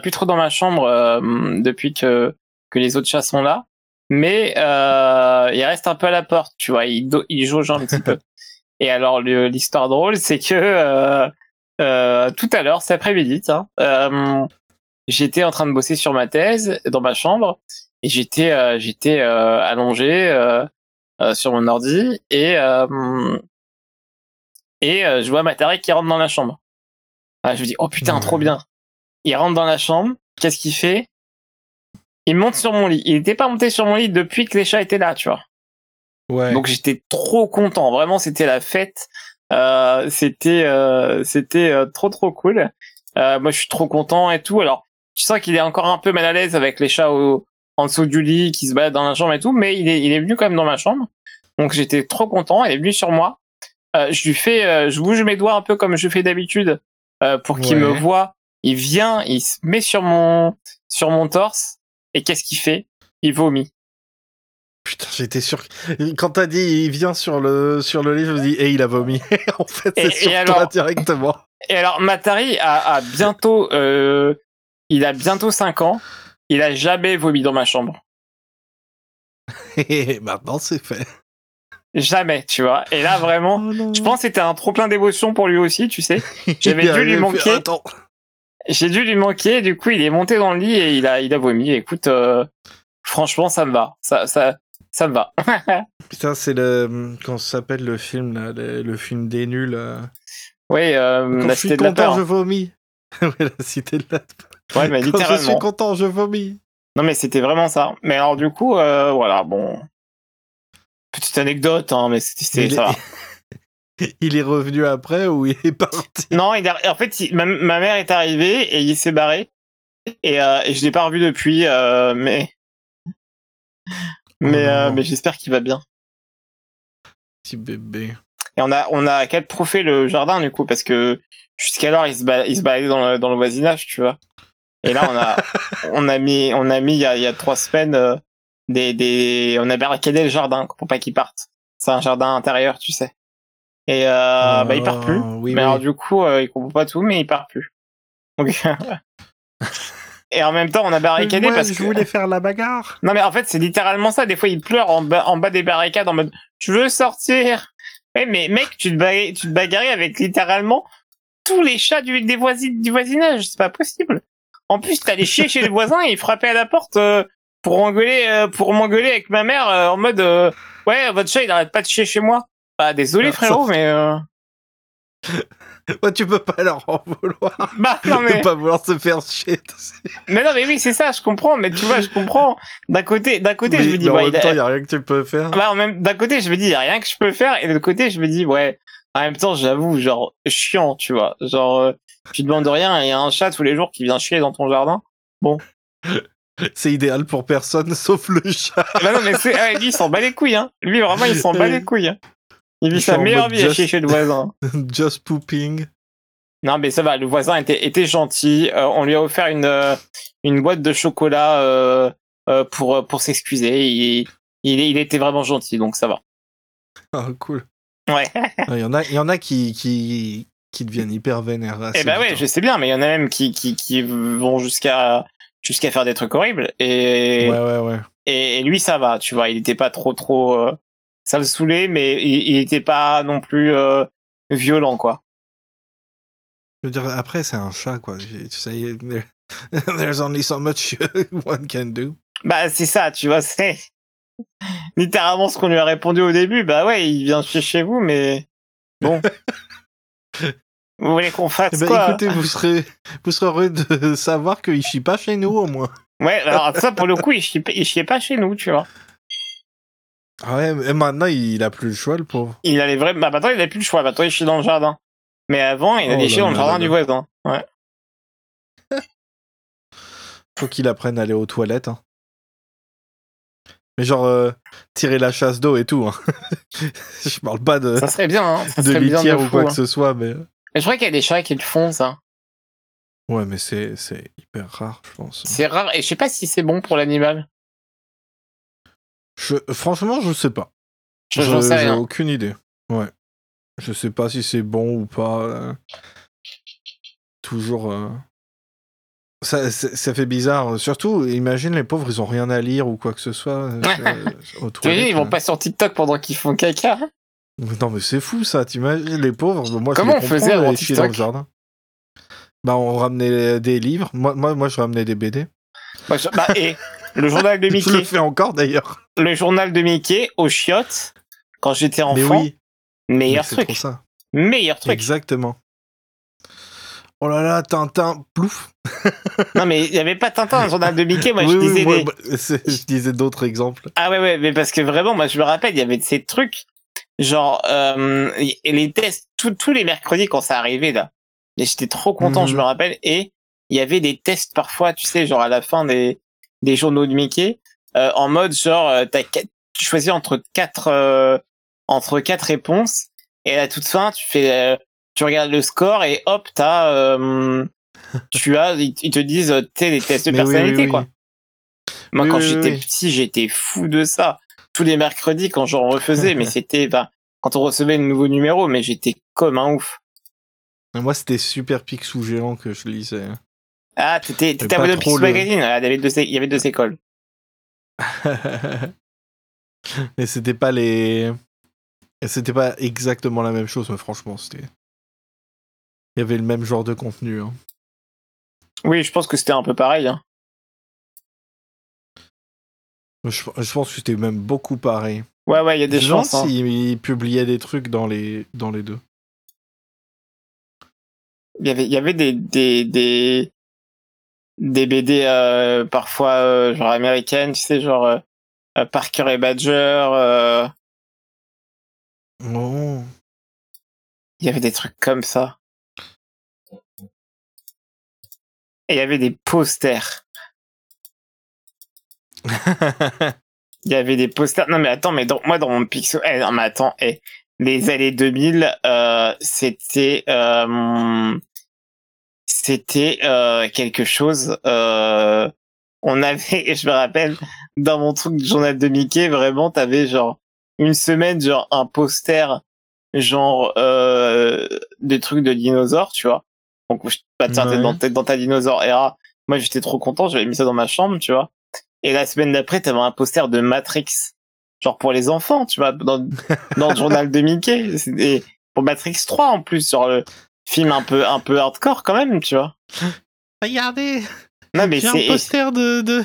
plus trop dans ma chambre depuis que les autres chats sont là. Mais il reste un peu à la porte, tu vois. Il jauge un petit peu. Et alors, l'histoire drôle, c'est que tout à l'heure, cet après-midi, j'étais en train de bosser sur ma thèse dans ma chambre et j'étais allongé sur mon ordi et je vois Matari qui rentre dans la chambre. Ah, je me dis oh putain, trop bien. Il rentre dans la chambre, qu'est-ce qu'il fait? Il monte sur mon lit. Il était pas monté sur mon lit depuis que les chats étaient là, tu vois. Ouais. Donc j'étais trop content, vraiment c'était la fête. C'était trop cool. Moi je suis trop content et tout. Alors tu sens qu'il est encore un peu mal à l'aise avec les chats en dessous du lit qui se baladent dans la chambre et tout, mais il est venu quand même dans ma chambre. Donc j'étais trop content. Il est venu sur moi. Je bouge mes doigts un peu comme je fais d'habitude pour qu'il me voie. Il vient, il se met sur mon torse et qu'est-ce qu'il fait? Il vomit. Putain, j'étais sûr. Quand t'as dit il vient sur le lit, je me dis il a vomi. En fait, c'est sur toi directement. Et alors, Matari a bientôt, il a bientôt 5 ans. Il a jamais vomi dans ma chambre. Et maintenant, c'est fait. Jamais, tu vois. Et là, vraiment, je pense que c'était un trop plein d'émotions pour lui aussi, tu sais. J'avais dû lui manquer. J'ai dû lui manquer. Du coup, il est monté dans le lit et il a vomi. Écoute, franchement, ça me va. Ça me va. Putain, c'est comment ça s'appelle le film là, le film des nuls. Oui, la Cité de la Peur. Quand je suis content, je vomis. Ouais, la Cité de la Peur. Ouais, mais littéralement. Quand je suis content, je vomis. Non, mais c'était vraiment ça. Mais alors, du coup, voilà, bon. Petite anecdote, hein, mais ça va. Il est revenu après ou il est parti? Non, en fait, ma mère est arrivée et il s'est barré. Et je l'ai pas revu depuis, mais j'espère qu'il va bien. Petit bébé. Et on a qu'à trophée le jardin du coup parce que jusqu'alors il se baladait dans le voisinage, tu vois. Et là on a mis il y a 3 semaines on a barricadé le jardin pour pas qu'il parte. C'est un jardin intérieur, tu sais. Et il part plus. Alors du coup il comprend pas tout, mais il part plus. Donc et en même temps on a barricadé parce que je voulais faire la bagarre. Non mais en fait c'est littéralement ça. Des fois il pleure en bas des barricades en mode je veux sortir. Ouais, mais mec, tu te bagarrais avec littéralement tous les chats du voisinage, c'est pas possible. En plus, t'allais chier chez le voisin et il frappait à la porte pour m'engueuler avec ma mère en mode ouais, votre chat il arrête pas de chier chez moi. Bah désolé frérot, mais ouais, tu peux pas leur en vouloir. Bah non mais de pas vouloir se faire chier. Mais non mais oui, c'est ça, je comprends, mais tu vois, je comprends. D'un côté je me dis en même temps, il y a rien que tu peux faire. Bah d'un côté, je me dis il y a rien que je peux faire et de l'autre côté, je me dis ouais, en même temps, j'avoue, genre chiant, tu vois. Genre tu demandes rien et il y a un chat tous les jours qui vient chier dans ton jardin. Bon. C'est idéal pour personne sauf le chat. Bah non mais lui il s'en bat les couilles hein. Lui vraiment il s'en bat les couilles. Hein. Il vit sa meilleure vie à chier chez le voisin. Just pooping. Non mais ça va, le voisin était gentil. On lui a offert une boîte de chocolat pour s'excuser. Il était vraiment gentil, donc ça va. Ah cool. Ouais. Il y en a qui deviennent hyper vénères. Eh ben ouais, je sais bien, mais il y en a même qui vont jusqu'à faire des trucs horribles. Et ouais. Et lui ça va, tu vois, il était pas trop ça le saoulait, mais il était pas non plus violent quoi. Je veux dire, après c'est un chat quoi. Tu sais, there's only so much one can do. Bah c'est ça, tu vois, c'est littéralement ce qu'on lui a répondu au début. Bah ouais, il vient chez vous, mais bon. Vous voulez qu'on fasse quoi? Écoutez, vous serez heureux de savoir qu'il chie pas chez nous au moins. Ouais, alors ça pour le coup, il chiait pas chez nous, tu vois. Ah ouais, et maintenant il a plus le choix, le pauvre. Bah maintenant il a plus le choix, maintenant il chie dans le jardin. Mais avant, il allait chier dans le jardin du voisin. Ouais. Faut qu'il apprenne à aller aux toilettes. Hein. Mais genre, tirer la chasse d'eau et tout. Hein. Je parle pas de. Ça serait bien, hein. Ça de litière bien ou quoi que ce soit, mais. Mais je crois qu'il y a des chats qui le font, ça. Ouais, mais c'est hyper rare, je pense. C'est rare, et je sais pas si c'est bon pour l'animal. Franchement, je sais pas. J'en sais rien. J'ai aucune idée. Ouais. Je sais pas si c'est bon ou pas. Toujours Ça fait bizarre. Surtout, imagine les pauvres, ils ont rien à lire ou quoi que ce soit. Aux toilettes, Ils vont pas sur TikTok pendant qu'ils font caca. Non, mais c'est fou ça, t'imagines les pauvres. Moi, Comment je on les faisait comprends, avant les chier dans le TikTok? jardin. Bah, on ramenait des livres. Moi, je ramenais des BD. Et le journal de Je le Mickey. fais encore d'ailleurs. Le journal de Mickey aux chiottes, quand j'étais Mais enfant, oui, meilleur mais c'est truc. trop ça. Meilleur truc. Exactement. Oh là là, Tintin, plouf. Non, mais il n'y avait pas Tintin dans le journal de Mickey. Moi, Oui, je oui, disais moi, je disais d'autres exemples. Ah ouais, mais parce que vraiment, moi, je me rappelle, il y avait de ces trucs, genre, et les tests, tous les mercredis quand ça arrivait, là. Et j'étais trop content, je me rappelle, et il y avait des tests parfois, tu sais, genre à la fin des journaux de Mickey, en mode, genre, tu choisis entre quatre réponses, et à la toute fin, tu regardes le score, et hop, ils te disent, tu sais, des tests de Mais personnalité, oui. quoi. Moi, Oui, quand oui, j'étais oui. petit, j'étais fou de ça. Tous les mercredis, quand j'en refaisais, mais c'était, quand on recevait le nouveau numéro, mais j'étais comme un ouf. Moi, c'était Super Picsou Géant que je lisais. Ah, t'étais pas abonné au trop Picsou Magazine? Ah, il y avait deux écoles. Mais c'était pas exactement la même chose, mais franchement, il y avait le même genre de contenu. Hein. Oui, je pense que c'était un peu pareil. Hein. Je pense que c'était même beaucoup pareil. Ouais, il y a des chances. Hein. S'ils publiaient des trucs dans les deux. Il y avait des BD parfois genre américaines, tu sais, genre Parker et Badger. Oh. Il y avait des trucs comme ça. Et il y avait des posters. Il y avait des posters. Non mais attends, mais dans mon Picsou, non mais attends, les années 2000, c'était quelque chose. On avait, je me rappelle, dans mon truc du journal de Mickey, vraiment, t'avais genre une semaine, genre un poster, genre des trucs de dinosaures, tu vois. Donc tiens, t'es dans ta dinosaure era. Moi, j'étais trop content, j'avais mis ça dans ma chambre, tu vois. Et la semaine d'après, t'avais un poster de Matrix, genre pour les enfants, tu vois, dans le journal de Mickey. Et pour Matrix 3 en plus, sur le film un peu hardcore quand même, tu vois. Regardez, non mais j'ai un poster de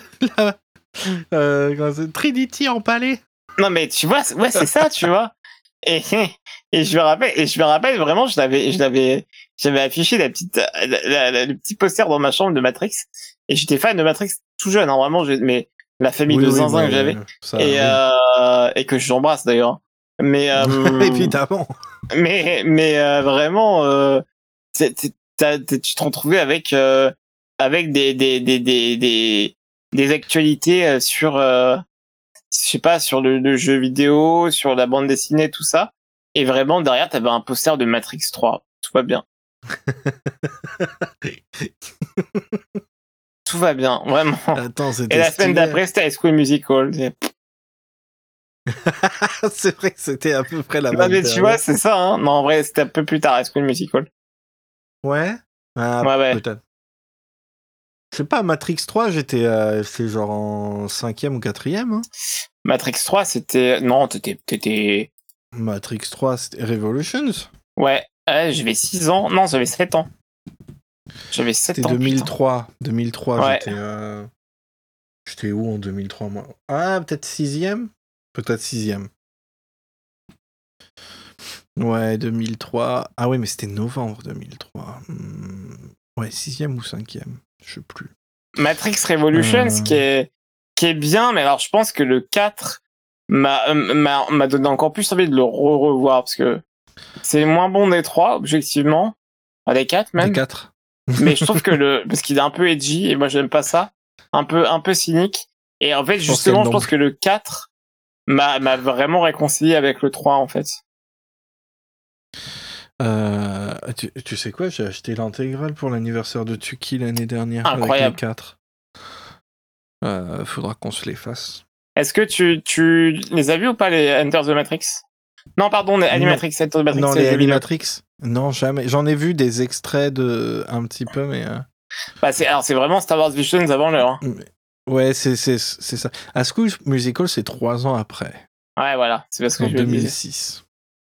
la Trinity empalée. Non mais tu vois, ouais c'est ça, tu vois. Et je me rappelle vraiment, j'avais affiché le petit poster dans ma chambre de Matrix. Et j'étais fan de Matrix tout jeune, hein, vraiment, mais la famille de zinzin que j'avais et que j'embrasse d'ailleurs. Mais évidemment. Mais vraiment, tu te retrouvais avec des actualités sur je sais pas, sur le jeu vidéo, sur la bande dessinée, tout ça. Et vraiment, derrière, t'avais un poster de Matrix 3. Tout va bien. Tout va bien, vraiment. Attends, et la semaine d'après, c'était High School Musical. C'est vrai que c'était à peu près la même Non, mais période. tu vois, c'est ça, hein. Non, en vrai, c'était un peu plus tard, High School Musical. Ouais? Ouais. Peut-être. Je sais pas, Matrix 3, j'étais genre en 5e ou 4e. Hein. Matrix 3, c'était... Non, t'étais... Matrix 3, c'était Revolutions. Ouais, j'avais 6 ans. Non, j'avais 7 ans. J'avais 7 ans, C'était 2003. Putain. 2003, ouais. J'étais où en 2003, moi? Ah, peut-être 6e? Peut-être 6e. Ouais, 2003. Ah ouais, mais c'était novembre 2003. Ouais, 6e ou 5e, je sais plus. Matrix Revolutions, qui est bien, mais alors je pense que le 4 m'a donné encore plus envie de le revoir, parce que c'est moins bon des 3, objectivement. Enfin, des 4 même. Des 4. Mais je trouve que parce qu'il est un peu edgy, et moi j'aime pas ça. Un peu cynique. Et en fait, justement, je pense que le 4 m'a vraiment réconcilié avec le 3, en fait. Tu sais quoi, j'ai acheté l'intégrale pour l'anniversaire de Tuki l'année dernière. Incroyable. Avec les 4. Faudra qu'on se les fasse. Est-ce que tu les as vus ou pas, les Enter the Matrix? Non, pardon, les Animatrix, Enter the Matrix. Non, les Animatrix. Non, jamais. J'en ai vu des extraits un petit peu, mais Bah, c'est vraiment Star Wars Visions avant l'heure. Hein. Ouais, c'est ça. A School Musical, c'est 3 ans après. Ouais, voilà, c'est parce que En je le disais. 2006.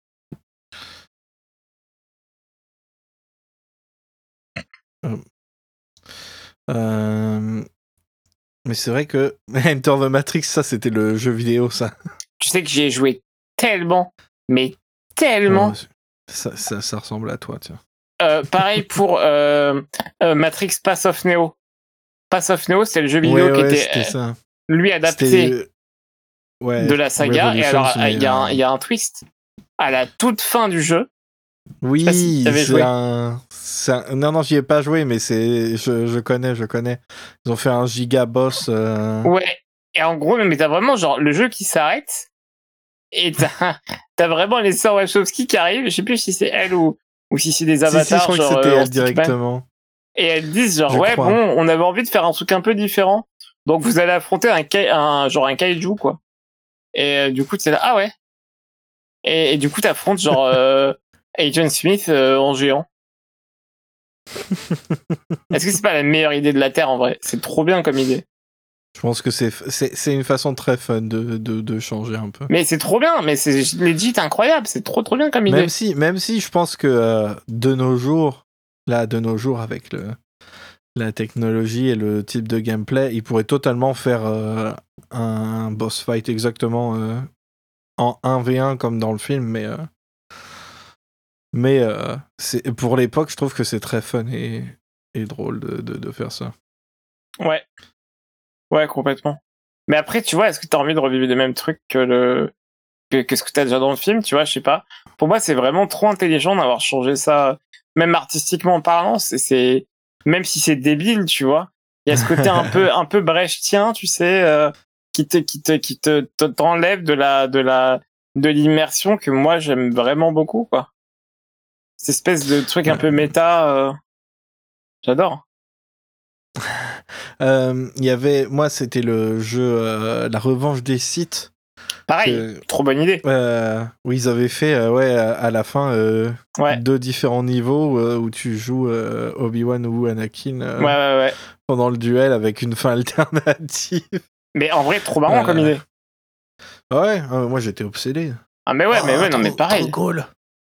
Mais c'est vrai que Enter the Matrix, ça, c'était le jeu vidéo, ça. Tu sais que j'y ai joué tellement, mais tellement. Ça ressemble à toi, tiens. Pareil pour Matrix Path of Neo. Path of Neo, c'est le jeu vidéo qui était ça. lui adapté de la saga. Et alors, il y a un twist. À la toute fin du jeu. Oui, si c'est un... Non, j'y ai pas joué, mais je connais. Ils ont fait un giga boss. Ouais. Et en gros, mais t'as vraiment genre le jeu qui s'arrête. Et t'as vraiment les sœurs Wachowski qui arrivent. Je sais plus si c'est elle ou si c'est des avatars. Si, je crois genre, que c'était elle directement. Et elles disent genre, ouais, bon, on avait envie de faire un truc un peu différent. Donc vous allez affronter un kaiju, quoi. Et du coup, c'est là, ah ouais. Et du coup, t'affrontes genre Agent Smith en géant. Est-ce que c'est pas la meilleure idée de la Terre en vrai? C'est trop bien comme idée. Je pense que c'est une façon très fun de changer un peu. Mais c'est trop bien, mais c'est legit incroyable, c'est trop bien comme idée. Même si je pense que de nos jours avec la technologie et le type de gameplay, ils pourraient totalement faire un boss fight exactement en 1v1 comme dans le film, mais pour l'époque, je trouve que c'est très fun et drôle de faire ça. Ouais, complètement. Mais après, tu vois, est-ce que t'as envie de revivre les mêmes trucs que ce que t'as déjà dans le film, tu vois, je sais pas. Pour moi, c'est vraiment trop intelligent d'avoir changé ça, même artistiquement parlant. C'est même si c'est débile, tu vois. Il y a ce côté un peu brechtien, tu sais, qui t'enlève de l'immersion que moi j'aime vraiment beaucoup, quoi. Cette espèce de truc un peu méta, j'adore. Il y avait, moi, c'était le jeu La Revanche des Sith. Pareil, trop bonne idée. Où ils avaient fait, à la fin, 2 différents niveaux où tu joues Obi-Wan ou Anakin pendant le duel avec une fin alternative. Mais en vrai, trop marrant comme idée. Ouais, moi j'étais obsédé. Ah mais ouais, non mais pareil. Trop cool.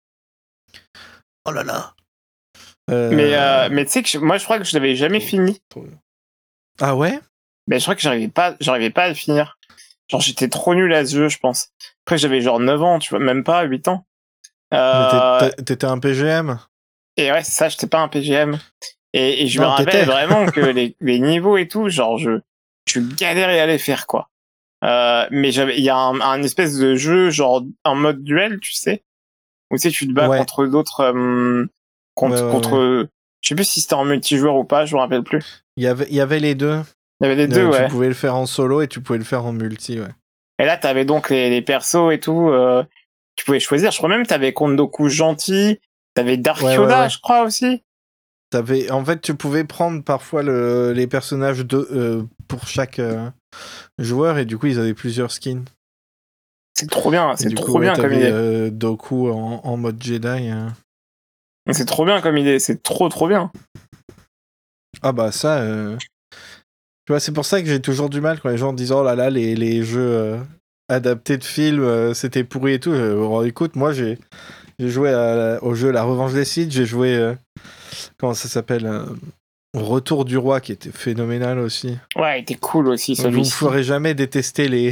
Oh là là. Mais tu sais que moi je crois que je l'avais jamais fini. Ah ouais? Mais je crois que j'arrivais pas à le finir. Genre j'étais trop nul à ce jeu, je pense. Après j'avais genre 9 ans, tu vois, même pas 8 ans. T'étais un PGM? Et ouais, c'est ça, j'étais pas un PGM. Et je me rappelle vraiment que les niveaux et tout, genre je galérais à les faire, quoi. Mais il y a un espèce de jeu genre en mode duel, tu sais, où tu sais tu te bats contre d'autres contre je sais plus si c'était en multijoueur ou pas, je me rappelle plus. Il y avait les deux. Il y avait les deux, ouais. Tu pouvais le faire en solo et tu pouvais le faire en multi, ouais. Et là t'avais donc les persos et tout, tu pouvais choisir, je crois même t'avais Kondoku gentil, t'avais Dark Yoda, je crois aussi. En fait, tu pouvais prendre parfois les personnages pour chaque joueur et du coup ils avaient plusieurs skins. C'est trop bien, c'est trop bien comme idée. Doku en mode Jedi. C'est trop bien comme idée, c'est trop bien. Ah bah ça, tu vois, c'est pour ça que j'ai toujours du mal quand les gens disent oh là là les jeux adaptés de films c'était pourri et tout. Écoute, moi j'ai joué au jeu La Revanche des Sith, j'ai joué comment ça s'appelle Retour du Roi qui était phénoménal aussi. Ouais, il était cool aussi celui-ci. Vous ne ferez jamais détester les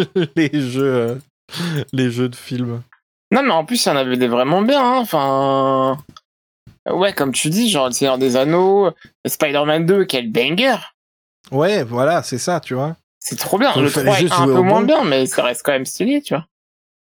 les jeux de films. Non mais en plus il y en avait des vraiment bien, hein. Enfin ouais, comme tu dis, genre Le Seigneur des Anneaux, Spider-Man 2, quel banger. Ouais, voilà, c'est ça, tu vois. C'est trop bien. Le 3 est un peu moins bien, mais ça reste quand même stylé, tu vois.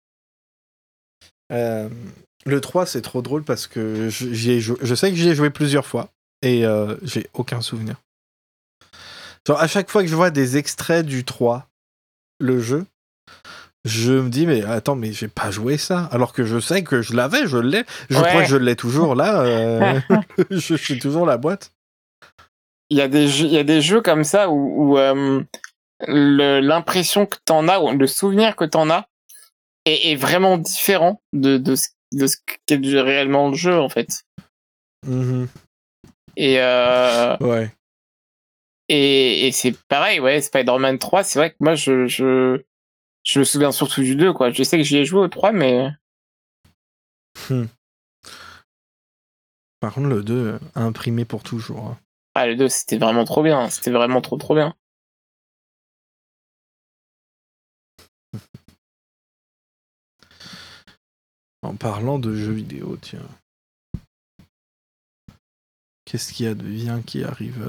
Le 3, c'est trop drôle parce que je sais que j'y ai joué plusieurs fois et j'ai aucun souvenir. Genre, à chaque fois que je vois des extraits du 3, le jeu, je me dis, mais attends, mais j'ai pas joué ça. Alors que je sais que je l'avais, je l'ai. Je crois que je l'ai toujours là. Je suis toujours la boîte. Il y a des jeux comme ça où l'impression que t'en as, ou le souvenir que t'en as, est vraiment différent de ce qu'est réellement le jeu, en fait. Mm-hmm. Ouais. Et c'est pareil, ouais, Spider-Man 3, c'est vrai que moi, je me souviens surtout du 2, quoi. Je sais que j'y ai joué au 3, mais... Par contre, le 2, imprimé pour toujours. Hein. Ah, le 2, c'était vraiment trop bien. C'était vraiment trop bien. En parlant de jeux vidéo, tiens. Qu'est-ce qu'il y a de bien qui arrive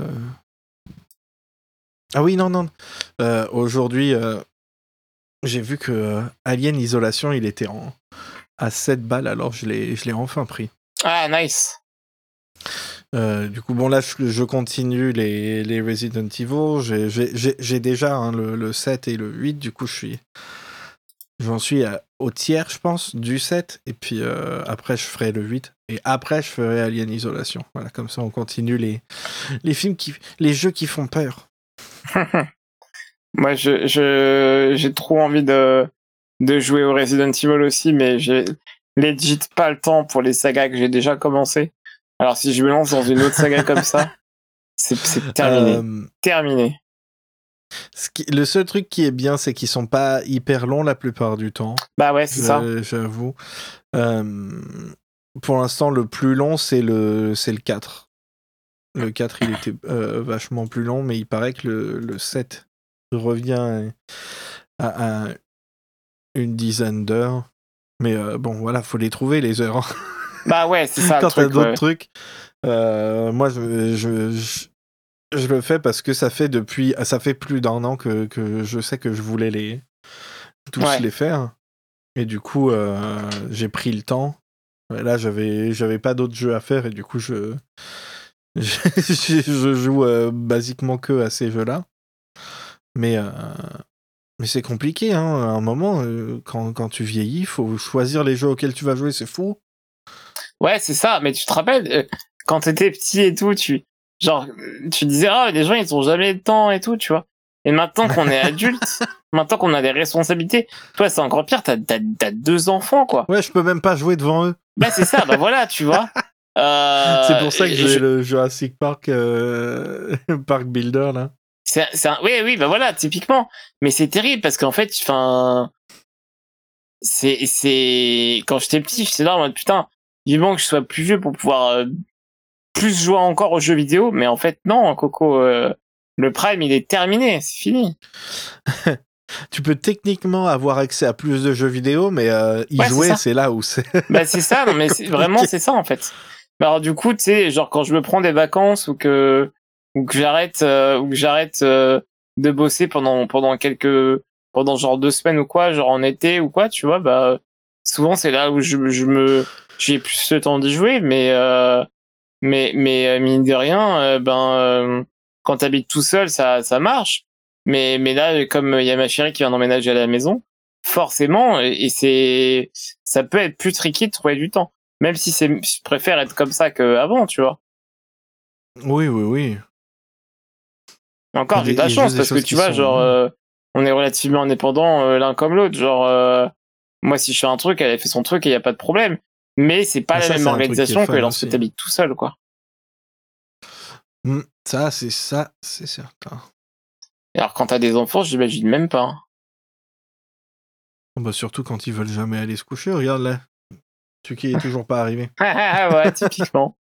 Ah oui, non. Aujourd'hui, j'ai vu que Alien Isolation, il était à 7 balles, alors je l'ai enfin pris. Ah, nice. Du coup, bon, là, je continue les Resident Evil. J'ai déjà le 7 et le 8, du coup, j'en suis au tiers, je pense, du 7. Et puis après, je ferai le 8. Et après, je ferai Alien Isolation. Voilà, comme ça, on continue les films les jeux qui font peur. Moi, j'ai trop envie de jouer au Resident Evil aussi, mais j'ai legit pas le temps pour les sagas que j'ai déjà commencé. Alors, si je me lance dans une autre saga comme ça, c'est terminé. Terminé. Le seul truc qui est bien, c'est qu'ils sont pas hyper longs la plupart du temps. Bah ouais, c'est ça. J'avoue. Pour l'instant, le plus long, c'est le 4. Le 4, il était vachement plus long, mais il paraît que le 7 revient à une dizaine d'heures. Mais bon, voilà, faut les trouver, les heures. Hein. Bah ouais, c'est ça. Quand t'as d'autres trucs, moi, je le fais parce que ça fait plus d'1 an que je sais que je voulais tous les faire. Et du coup, j'ai pris le temps. Là, j'avais pas d'autres jeux à faire et du coup, je joue basiquement que à ces jeux-là. Mais c'est compliqué, hein. À un moment, quand tu vieillis, faut choisir les jeux auxquels tu vas jouer, c'est fou. Ouais, c'est ça. Mais tu te rappelles, quand t'étais petit et tout, tu disais, ah, les gens, ils ont jamais le temps et tout, tu vois. Et maintenant qu'on est adulte, maintenant qu'on a des responsabilités, toi, c'est encore pire, t'as 2 enfants, quoi. Ouais, je peux même pas jouer devant eux. Bah, c'est ça, bah voilà, tu vois. C'est pour ça que j'ai le Jurassic Park Park Builder, là. Oui, bah voilà, typiquement. Mais c'est terrible parce qu'en fait, enfin, quand j'étais petit, j'étais là en mode putain, vivement que je sois plus vieux pour pouvoir plus jouer encore aux jeux vidéo. Mais en fait, non, Coco, le Prime, il est terminé, c'est fini. Tu peux techniquement avoir accès à plus de jeux vidéo, mais y jouer, c'est là où c'est. Bah c'est ça, non mais vraiment c'est ça en fait. Bah, alors du coup, tu sais, genre quand je me prends des vacances ou que j'arrête de bosser pendant genre 2 semaines ou quoi, genre en été ou quoi, tu vois, bah souvent c'est là où j'ai plus le temps d'y jouer, mais mine de rien, quand t'habites tout seul, ça marche. Mais là, comme il y a ma chérie qui vient d'emménager à la maison, forcément, et ça peut être plus tricky de trouver du temps. Même si je préfère être comme ça qu'avant, tu vois. Oui. Encore, j'ai de la chance parce que tu vois, genre, on est relativement indépendants l'un comme l'autre. Genre, moi, si je fais un truc, elle fait son truc et il y a pas de problème. Mais c'est pas la même organisation que lorsque t'habites tout seul, quoi. Ça, c'est certain. Alors, quand t'as des enfants, j'imagine même pas. Bah, surtout quand ils veulent jamais aller se coucher, regarde là. Tuki est toujours pas arrivé. Ouais, typiquement.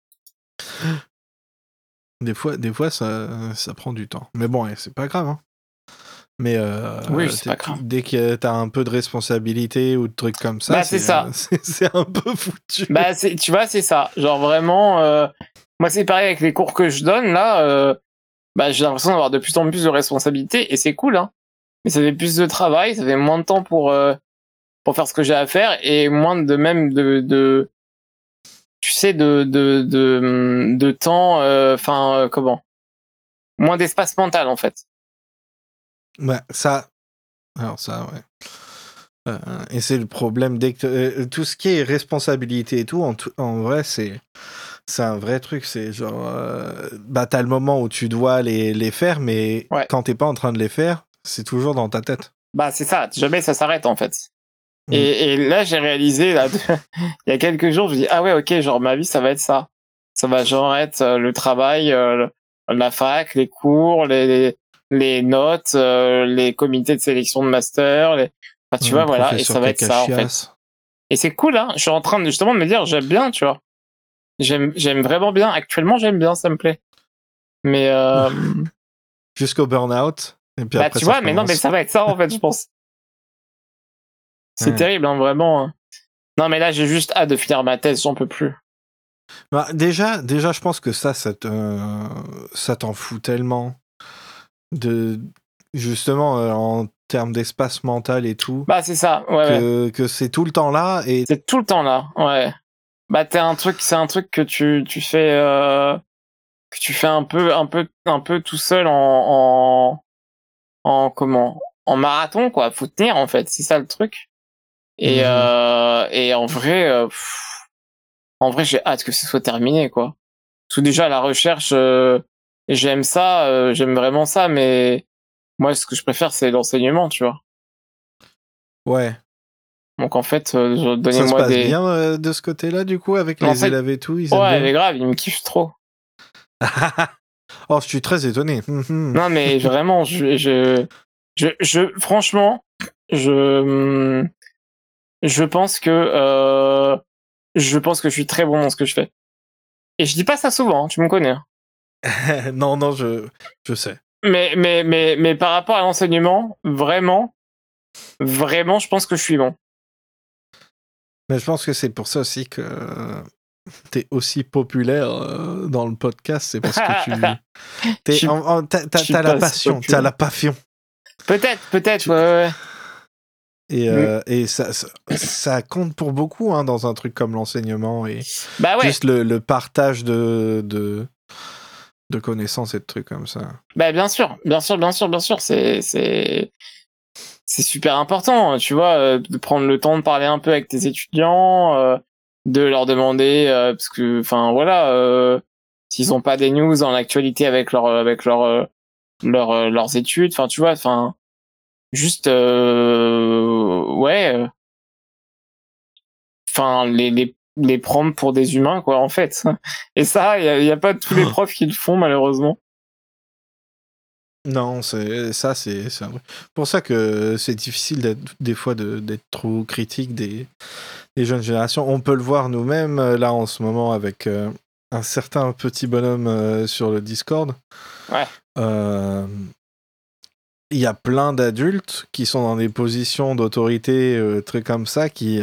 Des fois ça prend du temps. Mais bon, c'est pas grave. Hein. Mais oui, c'est pas grave. Dès que t'as un peu de responsabilité ou de trucs comme ça, c'est ça. C'est un peu foutu. Bah, tu vois, c'est ça. Genre vraiment, moi c'est pareil avec les cours que je donne là. Bah, j'ai l'impression d'avoir de plus en plus de responsabilités et c'est cool, hein. Mais ça fait plus de travail, ça fait moins de temps pour faire ce que j'ai à faire et moins de tu sais de temps, comment, moins d'espace mental en fait. Ouais, ça ouais. Et c'est le problème dès que tout ce qui est responsabilité et tout en vrai c'est un vrai truc, c'est genre t'as le moment où tu dois les faire mais quand t'es pas en train de les faire, c'est toujours dans ta tête. Bah c'est ça, jamais ça s'arrête en fait. Et là j'ai réalisé là il y a quelques jours, je me dis ah ouais, OK, genre ma vie ça va être ça. Ça va genre être le travail, la fac, les cours, les notes, les comités de sélection de master, enfin, tu vois, voilà, et ça va être ça en fait. Et c'est cool, hein. Je suis en train de justement de me dire, j'aime bien, tu vois. J'aime vraiment bien. Actuellement, j'aime bien, ça me plaît. Mais jusqu'au burn-out. Et puis bah après, tu vois, mais non, mais ça va être ça en fait, je pense. C'est terrible, hein, vraiment. Hein. Non, mais là, j'ai juste hâte de finir ma thèse, j'en peux plus. Bah, déjà, je pense que ça t'en fout tellement justement en termes d'espace mental et tout. Bah c'est ça, ouais. Que c'est tout le temps là et c'est tout le temps là, ouais. Bah c'est un truc que tu fais un peu tout seul en comment, en marathon quoi. Faut tenir en fait, c'est ça le truc. Et en vrai, j'ai hâte que ce soit terminé quoi. Parce que déjà la recherche, j'aime ça, j'aime vraiment ça, mais moi ce que je préfère c'est l'enseignement, tu vois. Ouais. Donc en fait, donnez-moi ça se passe bien de ce côté-là du coup avec les élèves et tout, ils aiment bien. Ouais, mais grave, ils me kiffent trop. Oh, je suis très étonné. Non mais vraiment, franchement, je pense que je suis très bon dans ce que je fais. Et je dis pas ça souvent, hein, tu me connais. Hein. non, je sais. Mais par rapport à l'enseignement, vraiment, je pense que je suis bon. Mais je pense que c'est pour ça aussi que t'es aussi populaire dans le podcast, c'est parce que t'as la passion, t'as la passion. Peut-être, ouais. Et ça compte pour beaucoup hein, dans un truc comme l'enseignement et bah ouais. juste le partage de connaissances et de trucs comme ça. Bah bien sûr, c'est super important, tu vois, de prendre le temps de parler un peu avec tes étudiants, de leur demander parce que enfin voilà, s'ils ont pas des news en actualité avec leurs études, enfin tu vois, enfin juste ouais, enfin les prendre pour des humains quoi en fait. Et ça il y a pas tous les profs qui le font malheureusement. Non, c'est pour ça que c'est difficile des fois d'être trop critique des jeunes générations. On peut le voir nous-mêmes là en ce moment avec un certain petit bonhomme sur le Discord. Ouais. Il y a plein d'adultes qui sont dans des positions d'autorité très comme ça qui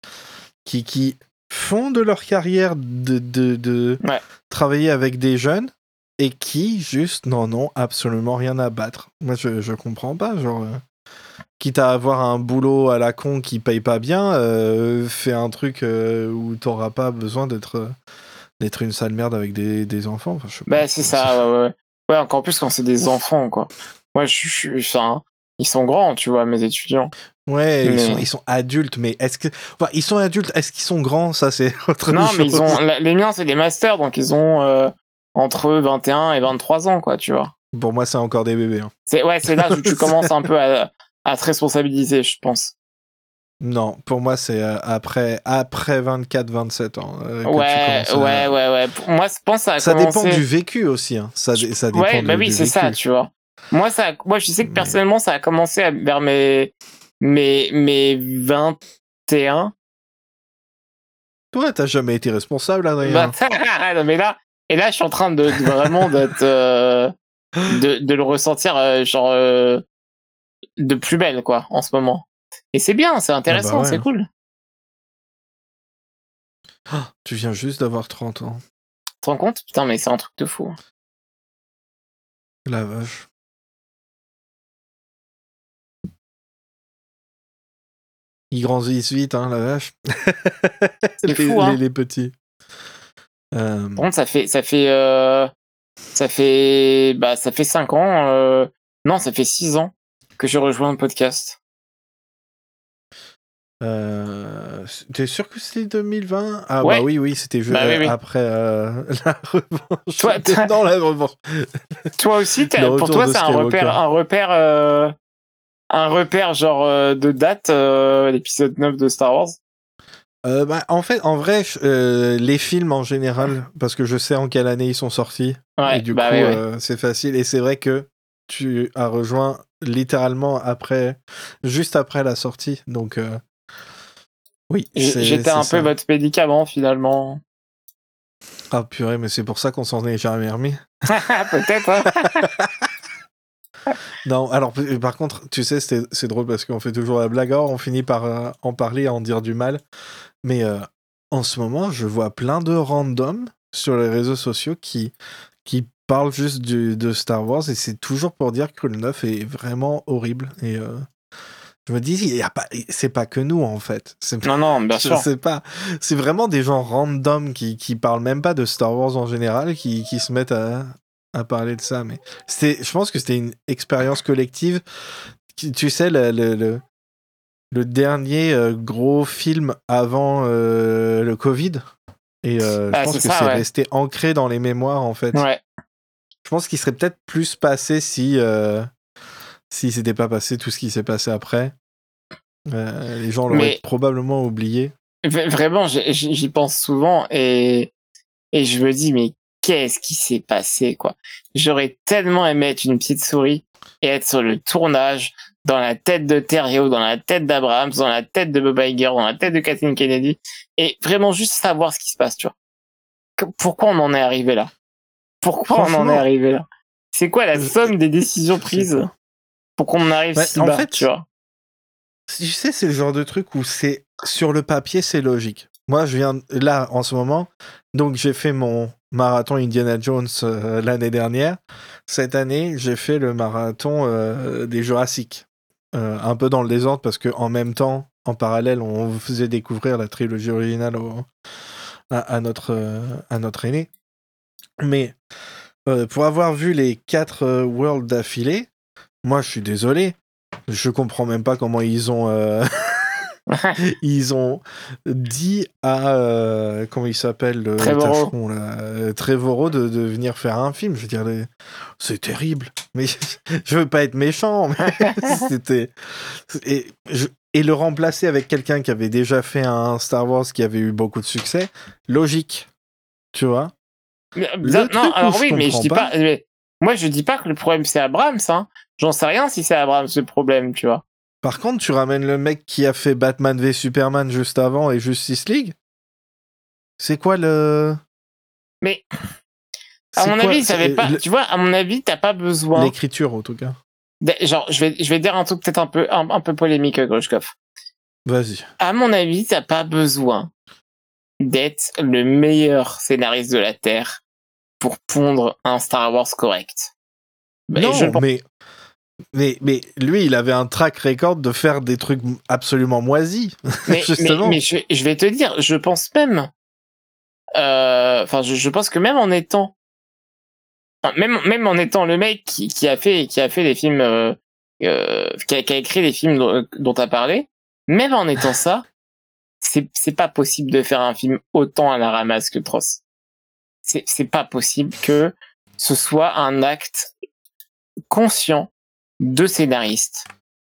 font de leur carrière de travailler avec des jeunes et qui juste n'en ont absolument rien à battre. Moi, je comprends pas, genre... quitte à avoir un boulot à la con qui paye pas bien, fais un truc où t'auras pas besoin d'être une sale merde avec des enfants. Enfin, je sais pas, c'est ça, ouais. Ouais, encore plus quand c'est des enfants, quoi. Moi, enfin, ils sont grands, tu vois, mes étudiants. Ouais, ils sont adultes, mais est-ce que... Enfin, ils sont adultes, est-ce qu'ils sont grands? Ça, c'est autre chose. Non, mais les miens, c'est des masters, donc ils ont entre 21 et 23 ans, quoi, tu vois. Pour moi, c'est encore des bébés. Hein. C'est là où tu commences un peu à te responsabiliser, je pense. Non, pour moi, c'est après 24-27 ans. Ouais. Moi, je pense que ça a ça commencé... dépend du vécu aussi. Hein. Ça dépend ouais, bah oui, du c'est vécu. ça, tu vois. Moi, je sais que personnellement, ça a commencé vers mes 21. Toi, t'as jamais été responsable, Adrien. Bah, non, mais là, je suis en train de vraiment d'être, de le ressentir, genre, de plus belle, quoi, en ce moment. Et c'est bien, c'est intéressant, ouais. c'est cool. Oh, tu viens juste d'avoir 30 ans. Tu te rends compte? Putain, mais c'est un truc de fou. La vache. Ils grandissent vite, hein, la vache. C'est fou, hein. Les petits. Par contre, ça fait 5 ans, non, ça fait 6 ans que j'ai rejoint le podcast. T'es sûr que c'était 2020? Ah ouais. bah oui, c'était juste après la revanche. Toi, la revanche. Toi aussi, pour toi, c'est un repère genre de date, l'épisode 9 de Star Wars. En fait, en vrai, les films en général, parce que je sais en quelle année ils sont sortis, et du coup, ouais. c'est facile. Et c'est vrai que tu as rejoint littéralement juste après la sortie. Donc, oui, J'étais un peu ça. votre médicament, finalement. Ah purée, mais c'est pour ça qu'on s'en est jamais remis. Peut-être, hein. Non, alors par contre, tu sais, c'est drôle parce qu'on fait toujours la blague, on finit par en parler, en dire du mal. Mais en ce moment, je vois plein de randoms sur les réseaux sociaux qui parlent juste de Star Wars et c'est toujours pour dire que le 9 est vraiment horrible. Et je me dis, c'est pas que nous en fait. Non, bien Je sûr. sais pas. C'est vraiment des gens random qui parlent même pas de Star Wars en général, qui se mettent à parler de ça. Mais je pense que c'était une expérience collective. Tu sais, le dernier gros film avant le Covid. Et je pense C'est que ça, c'est ouais. resté ancré dans les mémoires, en fait. Ouais. Je pense qu'il serait peut-être plus passé si s'était pas passé tout ce qui s'est passé après. Les gens l'auraient Mais probablement oublié. vraiment, j'y pense souvent et je me dis, mais qu'est-ce qui s'est passé, quoi? J'aurais tellement aimé être une petite souris et être sur le tournage, dans la tête de Terrio, dans la tête d'Abrams, dans la tête de Bob Iger, dans la tête de Kathleen Kennedy, et vraiment juste savoir ce qui se passe, tu vois. Pourquoi on en est arrivé là? Pourquoi on en est Franchement, arrivé là? C'est quoi la somme des décisions je sais prises pas. pour qu'on en arrive Ouais, si en bas, tu fait, vois? tu sais, c'est le genre de truc où c'est sur le papier, c'est logique. Moi, je viens là en ce moment, donc j'ai fait mon marathon Indiana Jones l'année dernière. Cette année, j'ai fait le marathon des Jurassic. Un peu dans le désordre parce que en même temps, en parallèle, on vous faisait découvrir la trilogie originale à notre aîné. Mais pour avoir vu les 4 Worlds d'affilée, moi, je suis désolé. Je comprends même pas comment ils ont dit à comment il s'appelle le Trevorrow. tâcheron là, Trevorrow de venir faire un film. Je veux dire, c'est terrible. Mais je veux pas être méchant, mais c'était et le remplacer avec quelqu'un qui avait déjà fait un Star Wars qui avait eu beaucoup de succès, logique, tu vois. Le Non, truc où alors je oui, mais je comprends dis pas. pas, moi je dis pas que le problème c'est Abrams, hein. J'en sais rien si c'est Abrams le problème, tu vois. Par contre, tu ramènes le mec qui a fait Batman v Superman juste avant et Justice League. C'est quoi le Mais à C'est mon quoi avis, ça avait pas, tu vois, à mon avis, t'as pas besoin. l'écriture en tout cas. Genre, je vais dire un truc peut-être un peu polémique, Grushkov. Vas-y. À mon avis, t'as pas besoin d'être le meilleur scénariste de la Terre pour pondre un Star Wars correct. Je le Non, pense. mais lui, il avait un track record de faire des trucs absolument moisis, justement. Mais je vais te dire, je pense même, enfin, je pense que même en étant, enfin, même en étant le mec qui a fait les films, qui a écrit les films dont t'as parlé, même en étant ça, c'est pas possible de faire un film autant à la ramasse que Tross. C'est pas possible que ce soit un acte conscient de scénariste.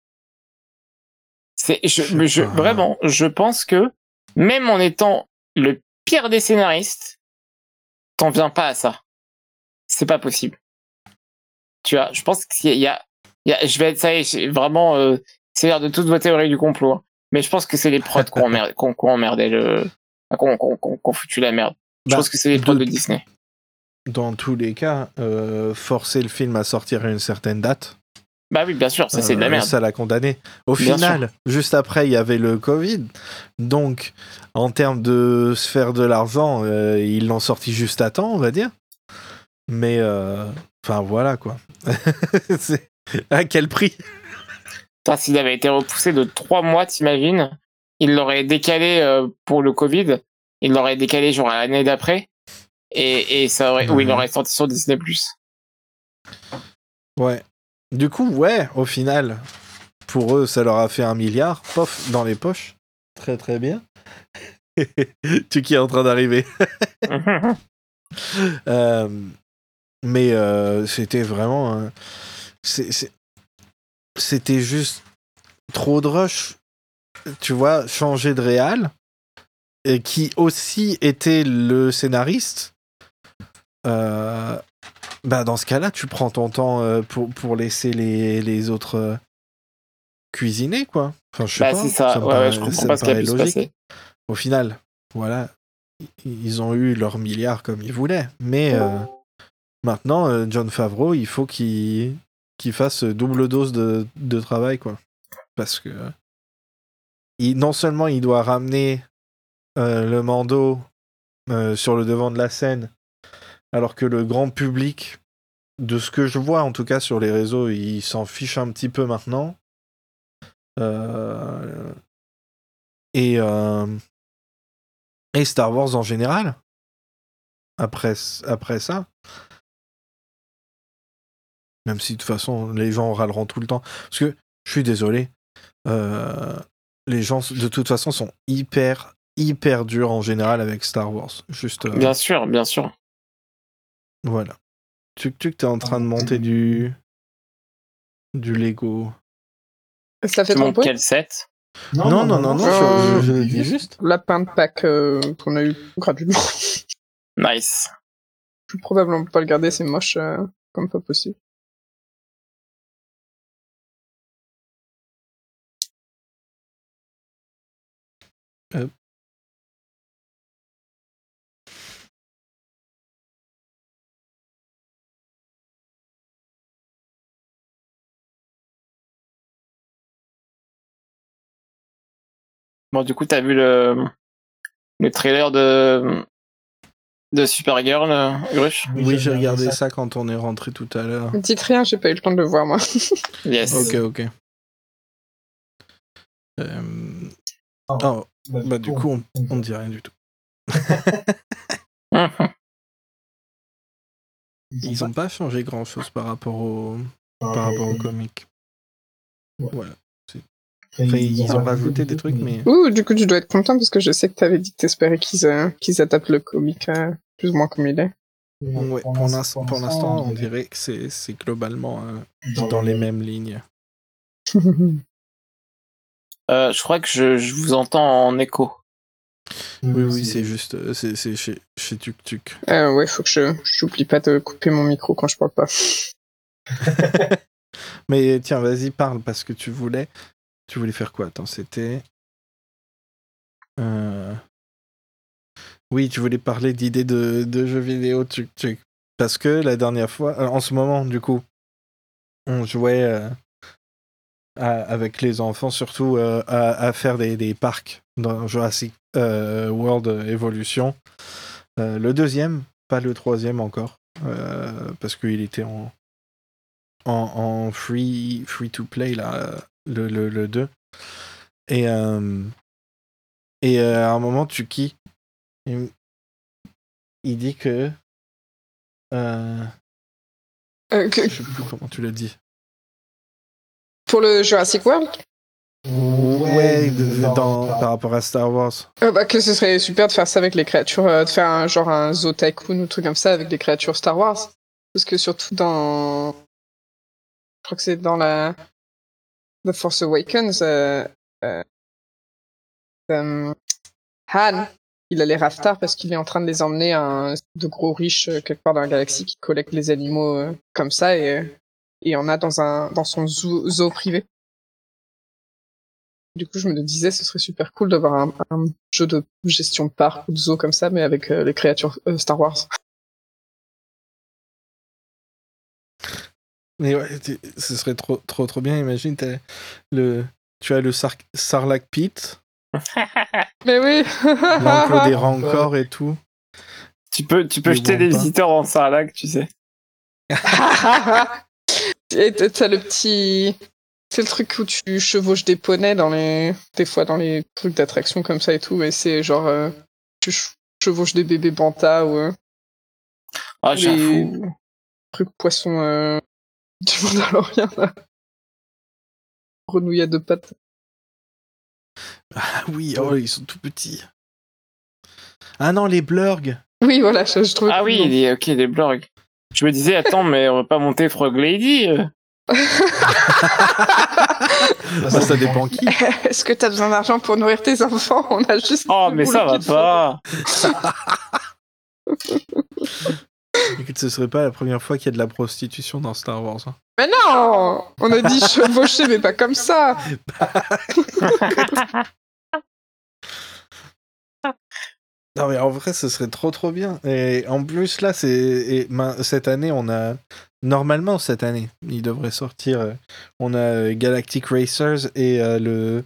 Vraiment, je pense que même en étant le pire des scénaristes, t'en viens pas à ça. C'est pas possible. Tu vois, je pense qu'il y a, je vais être, ça y est, vraiment, c'est l'air de toutes vos théories du complot, hein. Mais je pense que c'est les prods qui ont emmerdé qu'on foutu la merde. Je pense que c'est les prods de Disney. Dans tous les cas, forcer le film à sortir à une certaine date. Bah oui, bien sûr, ça c'est de la merde. Ça l'a condamné. Au final, juste après, il y avait le Covid. Donc, en termes de se faire de l'argent, ils l'ont sorti juste à temps, on va dire. Mais, enfin, voilà, quoi. À quel prix? S'il avait été repoussé de 3 mois, t'imagines? Il l'aurait décalé pour le Covid. Il l'aurait décalé genre à l'année d'après. Et ça aurait, ou il aurait sorti sur Disney+. Ouais. Du coup, ouais, au final, pour eux, ça leur a fait 1 milliard, pof, dans les poches. Très très bien. Tu qui est en train d'arriver. Mais c'était vraiment... C'était juste trop de rush. Tu vois, changer de réal. qui aussi était le scénariste, dans ce cas-là, tu prends ton temps pour laisser les autres cuisiner, quoi. Enfin, je sais pas, c'est ça. Ouais, je comprends pas ce qui a pu se passer. Au final, voilà, ils ont eu leur milliard comme ils voulaient, mais maintenant, Jon Favreau, il faut qu'il fasse double dose de travail, quoi. Parce que non seulement il doit ramener le Mando sur le devant de la scène, alors que le grand public, de ce que je vois en tout cas sur les réseaux, il s'en fiche un petit peu maintenant. Et Star Wars en général, après ça, même si de toute façon les gens râleront tout le temps, parce que je suis désolé, les gens de toute façon sont hyper durs en général avec Star Wars. Juste. Bien sûr. Voilà. Tu t'es en train de monter du Lego. Ça fait Tu ton montes bruit. quel set? Non, je dis juste. Lapin de Pâques qu'on a eu gratuitement. Nice. Je vais probablement pas le garder, c'est moche comme pas possible. Bon, du coup, t'as vu le trailer de Supergirl, Grush? Oui, j'ai regardé ça quand on est rentré tout à l'heure. Ne dites rien, j'ai pas eu le temps de le voir moi. Yes. Ok. Du coup, on ne dit rien du tout. Ils ont pas changé grand-chose par rapport au comic. Voilà. Enfin, ils ont rajouté des trucs, mais... Ouh, du coup, tu dois être content parce que je sais que t'avais dit que t'espérais qu'ils adaptent le comic plus ou moins comme il est. Ouais, pour l'instant, on dirait que c'est globalement dans les mêmes lignes. Je crois que je vous entends en écho. Oui, c'est juste... C'est chez Tuk Tuk. Ouais, faut que j'oublie pas de couper mon micro quand je parle pas. Mais tiens, vas-y, parle, parce que tu voulais faire quoi? Attends, c'était... Oui, tu voulais parler d'idées de jeux vidéo, Tuk Tuk. Parce que la dernière fois, en ce moment, du coup, on jouait avec les enfants, surtout à faire des parcs dans Jurassic World Evolution. Le deuxième, pas le troisième encore, parce qu'il était en free to play, là, le 2. Et à un moment, Tuki, il dit que... Je sais plus comment tu l'as dit. Pour le Jurassic World? Ouais, par rapport à Star Wars. Que ce serait super de faire ça avec les créatures, de faire un Zoo Tycoon ou truc comme ça avec des créatures Star Wars. Parce que surtout je crois que c'est dans The Force Awakens, Han, il a les Raftars parce qu'il est en train de les emmener à de gros riches quelque part dans la galaxie qui collectent les animaux comme ça et il y en a dans son zoo privé. Du coup, je me disais, ce serait super cool d'avoir un jeu de gestion de parc ou de zoo comme ça, mais avec les créatures Star Wars. Mais ouais, ce serait trop bien. Imagine, tu as le Sarlacc Pit. Mais oui. L'enclos des Rancors et tout. Tu peux jeter des visiteurs en Sarlacc, tu sais. Et t'as le petit... C'est le truc où tu chevauches des poneys des fois dans les trucs d'attraction comme ça et tout, et c'est genre tu chevauches des bébés bantas ou j'avoue. Trucs poissons du Mandalorian là. Grenouilles à deux pattes. Ah oui, ils sont tout petits. Ah non, les blurgs. Oui, voilà, je trouve. Ah oui, les blurgs. Je me disais, attends, mais on va pas monter Frog Lady. Ça dépend qui. Est-ce que t'as besoin d'argent pour nourrir tes enfants? On a juste. Oh, le mais ça boulot va qu'il te pas. Écoute, ce serait pas la première fois qu'il y a de la prostitution dans Star Wars. Hein. Mais non! On a dit chevaucher, mais pas comme ça! Non mais en vrai, ce serait trop bien. Et en plus là, cette année, on a normalement cette année, il devrait sortir. On a Galactic Racers et le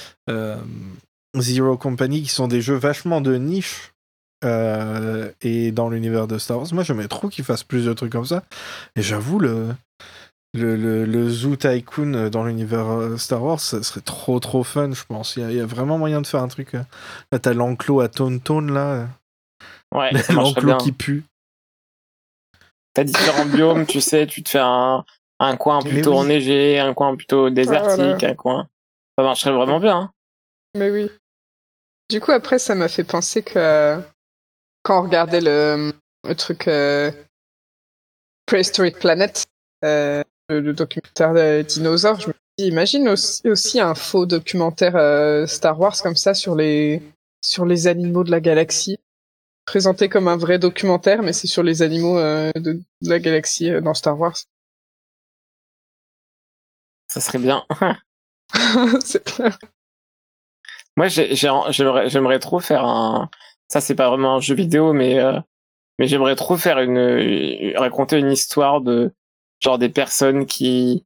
Zero Company qui sont des jeux vachement de niche. Et dans l'univers de Star Wars, moi j'aimerais trop qu'ils fassent plus de trucs comme ça. Et j'avoue, le Zoo Tycoon dans l'univers Star Wars, ça serait trop fun, je pense. Il y a vraiment moyen de faire un truc. Là, t'as l'enclos à Tauntaun, là. Ouais, ça marcherait L'enclos bien. qui pue. T'as différents biomes, tu sais, tu te fais un coin plutôt enneigé, un coin plutôt désertique, voilà. un coin... Ça marcherait vraiment bien. Hein. Mais oui. Du coup, après, ça m'a fait penser que quand on regardait le truc Prehistoric Planet, le documentaire des dinosaures, je me dis, imagine aussi un faux documentaire Star Wars comme ça sur les animaux de la galaxie, présenté comme un vrai documentaire, mais c'est sur les animaux de la galaxie dans Star Wars. Ça serait bien. C'est clair. Moi, j'aimerais trop faire un... Ça, c'est pas vraiment un jeu vidéo, mais j'aimerais trop faire raconter une histoire de genre des personnes qui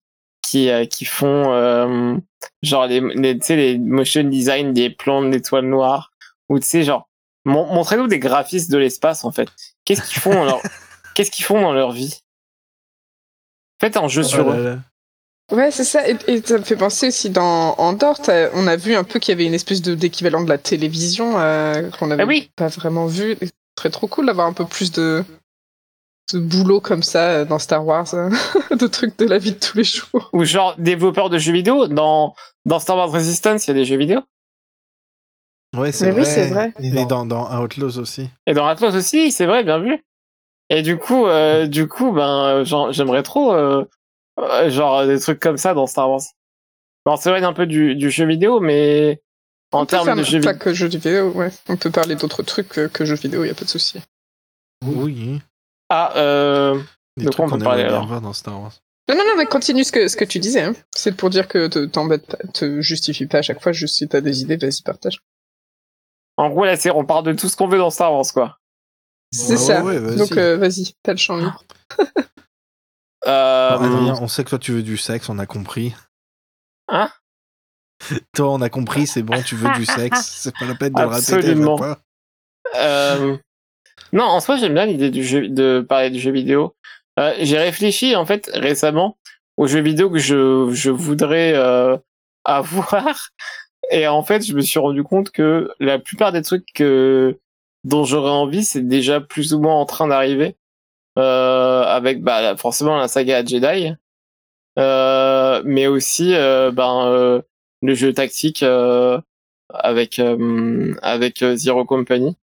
font genre tu sais, les motion design des plans d'étoiles noires, ou tu sais, genre montrez-nous des graphistes de l'espace en fait. Qu'est-ce qu'ils font dans leur vie? Faites un jeu sur eux. Ouais, c'est ça. Et ça me fait penser aussi dans Andor, on a vu un peu qu'il y avait une espèce d'équivalent de la télévision qu'on avait pas vraiment vu. Et ce serait trop cool d'avoir un peu plus de boulot comme ça dans Star Wars, de trucs de la vie de tous les jours. Ou genre développeur de jeux vidéo. Dans Star Wars Resistance, il y a des jeux vidéo. Ouais, c'est vrai. Oui, c'est vrai. Et dans Outlaws aussi. Et dans Atlas aussi, c'est vrai, bien vu. Et du coup, j'aimerais trop genre des trucs comme ça dans Star Wars. Bon, c'est vrai un peu du jeu vidéo, mais en termes de jeux vidéo. Pas que jeux vidéo, ouais. On peut parler d'autres trucs que jeux vidéo, y a pas de souci. Oui. Ah, de quoi on peut parler alors voir dans Star Wars. Non, mais continue ce que tu disais. Hein. C'est pour dire que t'embêtes pas, te justifie pas à chaque fois, juste si t'as des idées, vas-y, partage. En gros, là, on parle de tout ce qu'on veut dans Star Wars, quoi. C'est ça. Ouais, vas-y. Donc, vas-y, t'as le champ libre. Bon, Adrien, on sait que toi, tu veux du sexe, on a compris. Hein? Toi, on a compris, c'est bon, tu veux du sexe. C'est pas la peine de Absolument. le répéter. Non, en soi, j'aime bien l'idée de parler du jeu vidéo. J'ai réfléchi, en fait, récemment aux jeux vidéo que je voudrais avoir. Et en fait, je me suis rendu compte que la plupart des trucs dont j'aurais envie, c'est déjà plus ou moins en train d'arriver. Avec forcément la saga Jedi. Mais aussi le jeu tactique avec Zero Company.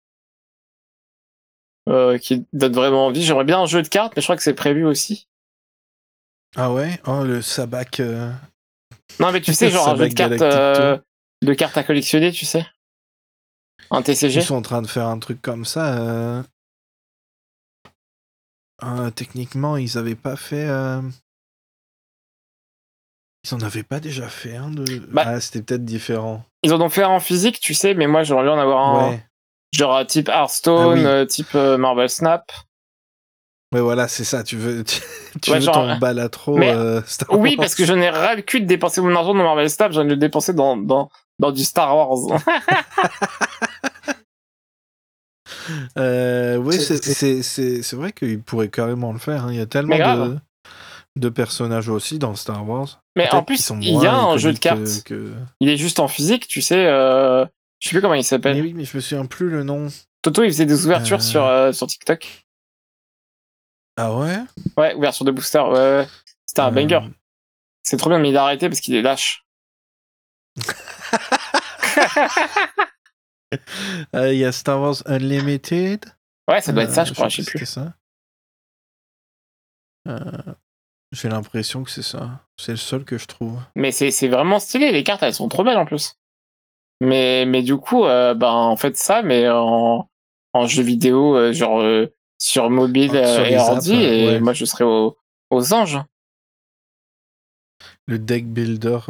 Qui donne vraiment envie. J'aimerais bien un jeu de cartes, mais je crois que c'est prévu aussi. Ah ouais? Oh, le Sabac... Non, mais tu sais, genre un jeu de cartes à collectionner, tu sais. Un TCG. Ils sont en train de faire un truc comme ça. Techniquement, ils avaient pas fait... Ils en avaient pas déjà fait un de... c'était peut-être différent. Ils en ont fait un en physique, tu sais, mais moi j'aimerais bien en avoir un... Ouais. Genre type Hearthstone, type Marvel Snap. Ouais, voilà, c'est ça. Tu veux ton Balatro Star Wars. Oui, parce que j'en ai ras le cul de dépenser mon argent dans Marvel Snap, j'en ai le dépenser dans du Star Wars. Oui, c'est vrai qu'il pourrait carrément le faire. Hein. Il y a tellement de personnages aussi dans Star Wars. Mais en plus, il y a un jeu de cartes. Il est juste en physique, tu sais. Je sais plus comment il s'appelle. Mais oui, mais je me souviens plus le nom. Toto, il faisait des ouvertures sur TikTok. Ah ouais? Ouais, ouverture de booster. Ouais. C'était un banger. C'est trop bien, mais il a arrêté parce qu'il est lâche. Il y a Star Wars Unlimited. Ouais, ça doit être ça, je crois, je sais plus. Ça. J'ai l'impression que c'est ça. C'est le seul que je trouve. Mais c'est vraiment stylé, les cartes elles sont trop belles en plus. Mais du coup, en fait ça, mais en jeu vidéo, sur mobile Sur et les ordi, apps, et ouais. moi je serais aux anges. Le deck builder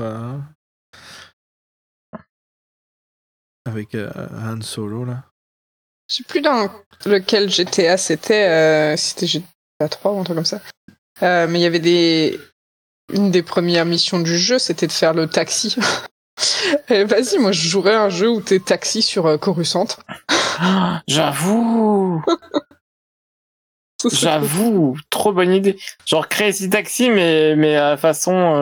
avec Han Solo, là. Je sais plus dans lequel GTA c'était GTA 3 ou un truc comme ça. Mais il y avait une des premières missions du jeu, c'était de faire le taxi. Et vas-y, moi je jouerais à un jeu où t'es taxi sur Coruscant. Ah, j'avoue, Ça serait trop j'avoue, trop bonne idée. Genre Crazy Taxi, mais façon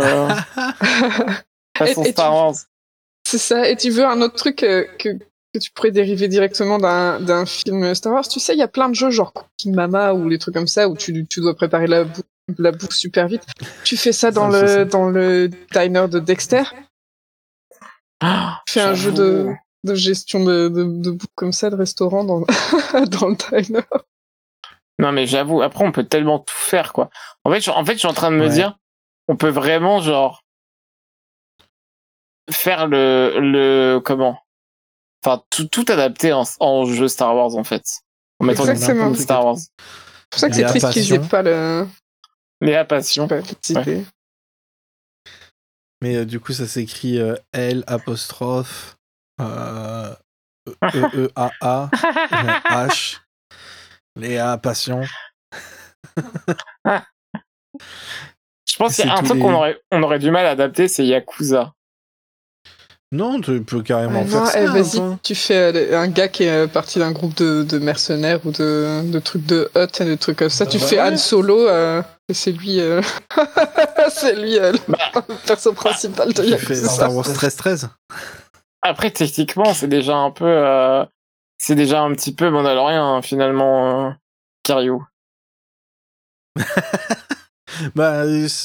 Et Star Wars. C'est ça. Et tu veux un autre truc que tu pourrais dériver directement d'un film Star Wars? Tu sais, il y a plein de jeux genre Cooking Mama ou les trucs comme ça où tu dois préparer la bouffe super vite. Tu fais ça dans je sais. dans le diner de Dexter. Ah, Tu fais un jeu j'avoue. de gestion de bouffe comme ça, de restaurant dans, dans le diner. Non mais j'avoue, après on peut tellement tout faire quoi. En fait, je suis en train de me Ouais. dire, on peut vraiment genre faire le comment, enfin tout adapter en jeu Star Wars en fait, en mettant des Exactement. petits Star Wars. C'est pour ça que c'est Léa triste qu'ils aient Passion. pas le. Léa Passion. Pas cette idée. Mais du coup, ça s'écrit L apostrophe E-E-A-A H. Léa Passion. Je pense qu'il y a C'est un tous truc les- on aurait du mal à adapter, c'est Yakuza. Non, tu peux carrément Ouais, faire non, ça. vas-y, attends. tu fais un gars qui est parti d'un groupe de mercenaires ou de trucs de hutt et de trucs comme ça. Tu fais Han Solo, et c'est lui, c'est lui le perso principal de Tu fais Yakuza. Star Wars 13-13. Après techniquement, c'est déjà un peu c'est déjà un petit peu Mandalorian hein, finalement Kiryu. Bah,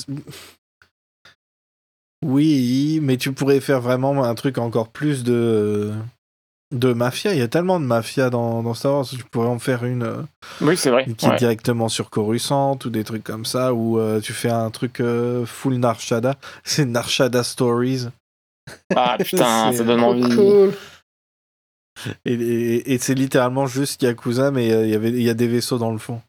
oui, mais tu pourrais faire vraiment un truc encore plus de mafia. Il y a tellement de mafia dans Star Wars. Tu pourrais en faire une Oui, c'est vrai. qui est Ouais. directement sur Coruscant ou des trucs comme ça, ou tu fais un truc full Narshada. C'est Narshada Stories. Ah putain, C'est, ça donne Trop envie. cool. Et c'est littéralement juste Yakuza, mais il y a des vaisseaux dans le fond.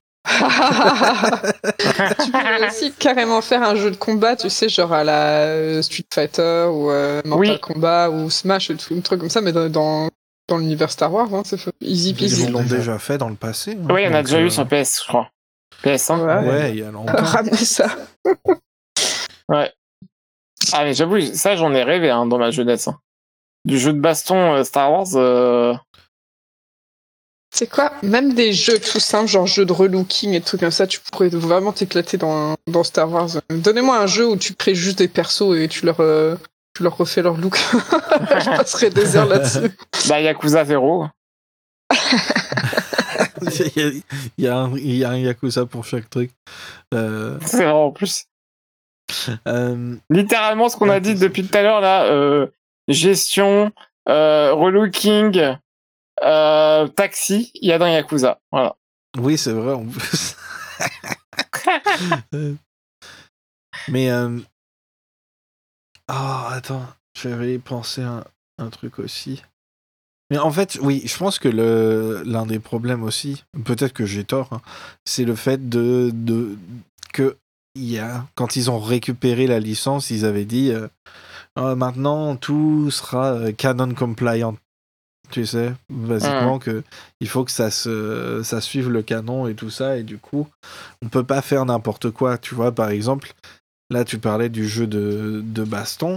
Tu pourrais aussi carrément faire un jeu de combat, tu sais, genre à la Street Fighter ou Mortal Oui. Kombat ou Smash ou tout, un truc comme ça, mais dans l'univers Star Wars, hein, c'est easy peasy. Ils l'ont déjà fait dans le passé. hein. Oui, il y en a Donc, déjà eu sur PS, je crois. PS1. Ouais, il y a longtemps. Ramener ça. Ouais. Ah mais j'avoue, ça j'en ai rêvé hein, dans ma jeunesse. Hein. Du jeu de baston Star Wars. C'est quoi? Même des jeux tout simples, genre jeux de relooking et trucs comme ça, tu pourrais vraiment t'éclater dans Star Wars. Donnez-moi un jeu où tu crées juste des persos et tu leur refais leur look. Je passerai des heures là-dessus. Bah Yakuza 0. il y a un Yakuza pour chaque truc. C'est vrai en plus. Euh, Littéralement ce qu'on a dit depuis tout à l'heure là, gestion, relooking, taxi, il y a dans Yakuza. Voilà. oui, c'est vrai en plus. Mais attends, j'avais pensé à un truc aussi. Mais en fait, oui, je pense que l'un des problèmes aussi, peut-être que j'ai tort, hein, c'est le fait que quand ils ont récupéré la licence, ils avaient dit maintenant tout sera canon compliant. Tu sais, basiquement que il faut que ça suive le canon et tout ça, et du coup, on peut pas faire n'importe quoi. Tu vois, par exemple, là, tu parlais du jeu de baston.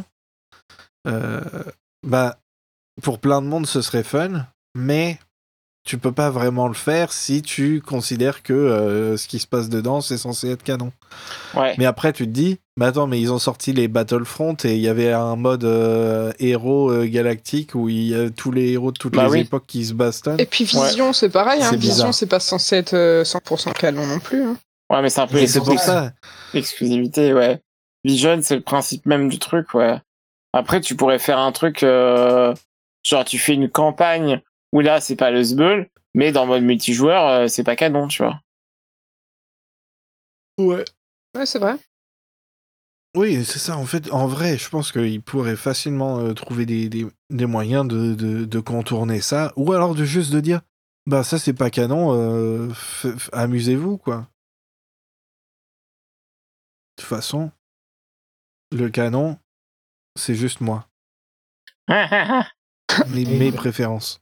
Bah, pour plein de monde, ce serait fun, mais tu peux pas vraiment le faire si tu considères que ce qui se passe dedans, c'est censé être canon. Ouais. Mais après, tu te dis, mais attends, mais ils ont sorti les Battlefront et il y avait un mode héros galactique où il y a tous les héros de toutes les époques qui se bastonnent. Et puis Vision, c'est pareil, hein. C'est Vision, bizarre. c'est pas censé être 100% canon non plus. Hein. Ouais, mais c'est un peu Et c'est pour ça. L'exclusivité, ouais. Vision, c'est le principe même du truc, ouais. Après, tu pourrais faire un truc, genre tu fais une campagne où là, c'est pas le Zbeul, mais dans le mode multijoueur, c'est pas canon, tu vois. Ouais. Ouais, c'est vrai. Oui, c'est ça. En fait, en vrai, je pense qu'ils pourraient facilement trouver des moyens de contourner ça. Ou alors de juste de dire, bah ça c'est pas canon, amusez-vous, quoi. De toute façon, le canon, c'est juste moi. Mes préférences.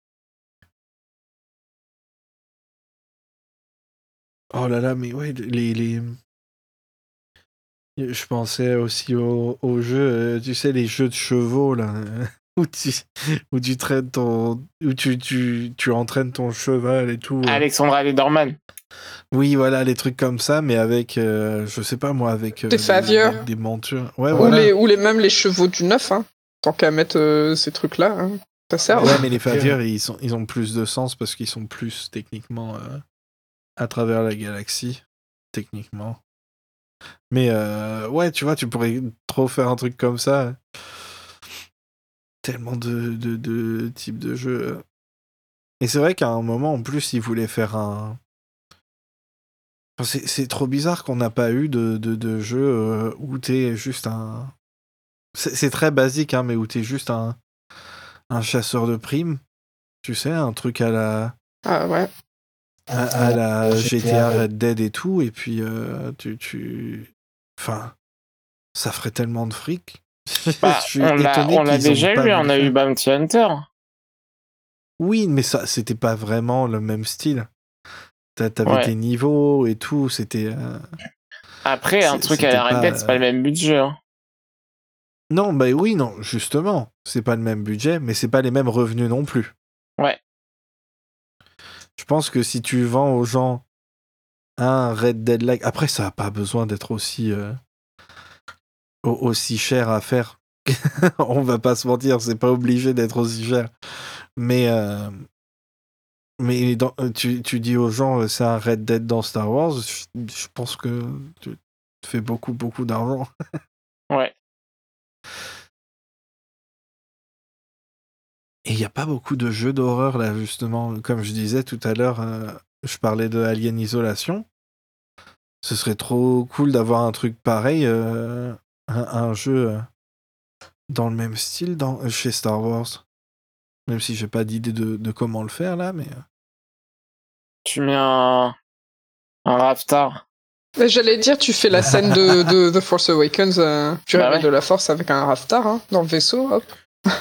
Oh là là, mais ouais, je pensais aussi aux jeux, tu sais, les jeux de chevaux, là, où tu traînes où tu entraînes ton cheval et tout. Alexandra Lederman. Oui, voilà, les trucs comme ça, mais avec, je sais pas moi, avec Des faveurs. des montures. Ouais, Ou voilà. même les chevaux du neuf, hein. Tant qu'à mettre ces trucs-là, hein. Ça sert. Ouais, mais les faveurs, ils ont plus de sens parce qu'ils sont plus techniquement à travers la galaxie, techniquement. Mais ouais, tu vois, tu pourrais trop faire un truc comme ça. Tellement de types de jeux. Et c'est vrai qu'à un moment, en plus, ils voulaient faire un... Enfin, c'est trop bizarre qu'on n'a pas eu de jeu où t'es juste un... C'est très basique, hein, mais où t'es juste un chasseur de primes. Tu sais, un truc à la... Ah ouais. À la GTA Red Dead et tout, et puis Enfin, ça ferait tellement de fric. Bah, Je suis étonné on l'a qu'ils ont déjà pas eu, on voulu a eu faire. Bounty Hunter. Oui, mais ça, c'était pas vraiment le même style. T'avais Ouais. des niveaux et tout, c'était... Après, un truc à c'était la Red Dead, c'est pas le même budget. Hein. Non, bah oui, non, justement. C'est pas le même budget, mais c'est pas les mêmes revenus non plus. Ouais. Je pense que si tu vends aux gens un Red Dead like... Après, ça a pas besoin d'être aussi cher à faire. On va pas se mentir, c'est pas obligé d'être aussi cher. Mais tu dis aux gens c'est un Red Dead dans Star Wars, je pense que tu fais beaucoup d'argent. Ouais. Et il y a pas beaucoup de jeux d'horreur là justement, comme je disais tout à l'heure, je parlais de Alien Isolation. Ce serait trop cool d'avoir un truc pareil, un jeu dans le même style chez Star Wars. Même si j'ai pas d'idée de comment le faire là, mais... Tu mets un Raftar. J'allais dire, tu fais la scène de The Force Awakens, tu Bah réveilles ouais. de la Force avec un Raftar, hein, dans le vaisseau, hop.